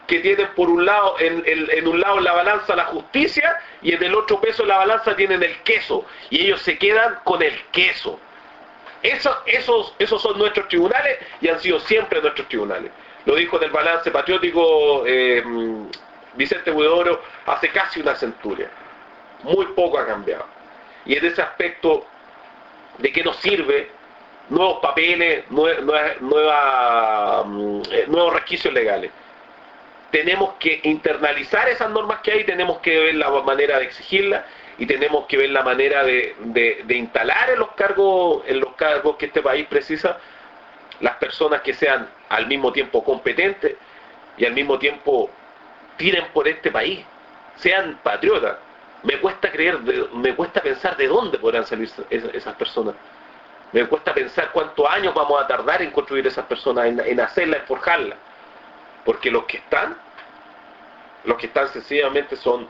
que tienen por un lado, en, en, en un lado en la balanza la justicia y en el otro peso de la balanza tienen el queso, y ellos se quedan con el queso. Eso, esos, esos son nuestros tribunales y han sido siempre nuestros tribunales. Lo dijo en el balance patriótico eh, Vicente Huidobro hace casi una centuria. Muy poco ha cambiado. Y en ese aspecto, ¿de qué nos sirve nuevos papeles, nue nueva, nueva, eh, nuevos resquicios legales? Tenemos que internalizar esas normas que hay, tenemos que ver la manera de exigirlas y tenemos que ver la manera de, de, de instalar en los cargos, en los cargos que este país precisa, las personas que sean al mismo tiempo competentes y al mismo tiempo tiren por este país, sean patriotas. Me cuesta creer, me cuesta pensar de dónde podrán salir esas personas. Me cuesta pensar cuántos años vamos a tardar en construir esas personas, en, en hacerlas, en forjarlas. Porque los que están, los que están sencillamente son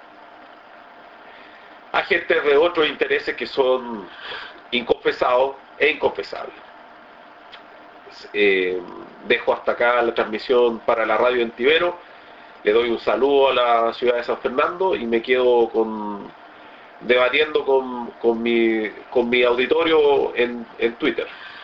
agentes de otros intereses que son inconfesados e inconfesables. Eh, dejo hasta acá la transmisión para la radio en Tivero. Le doy un saludo a la ciudad de San Fernando y me quedo con, debatiendo con, con, mi, con mi auditorio en, en Twitter.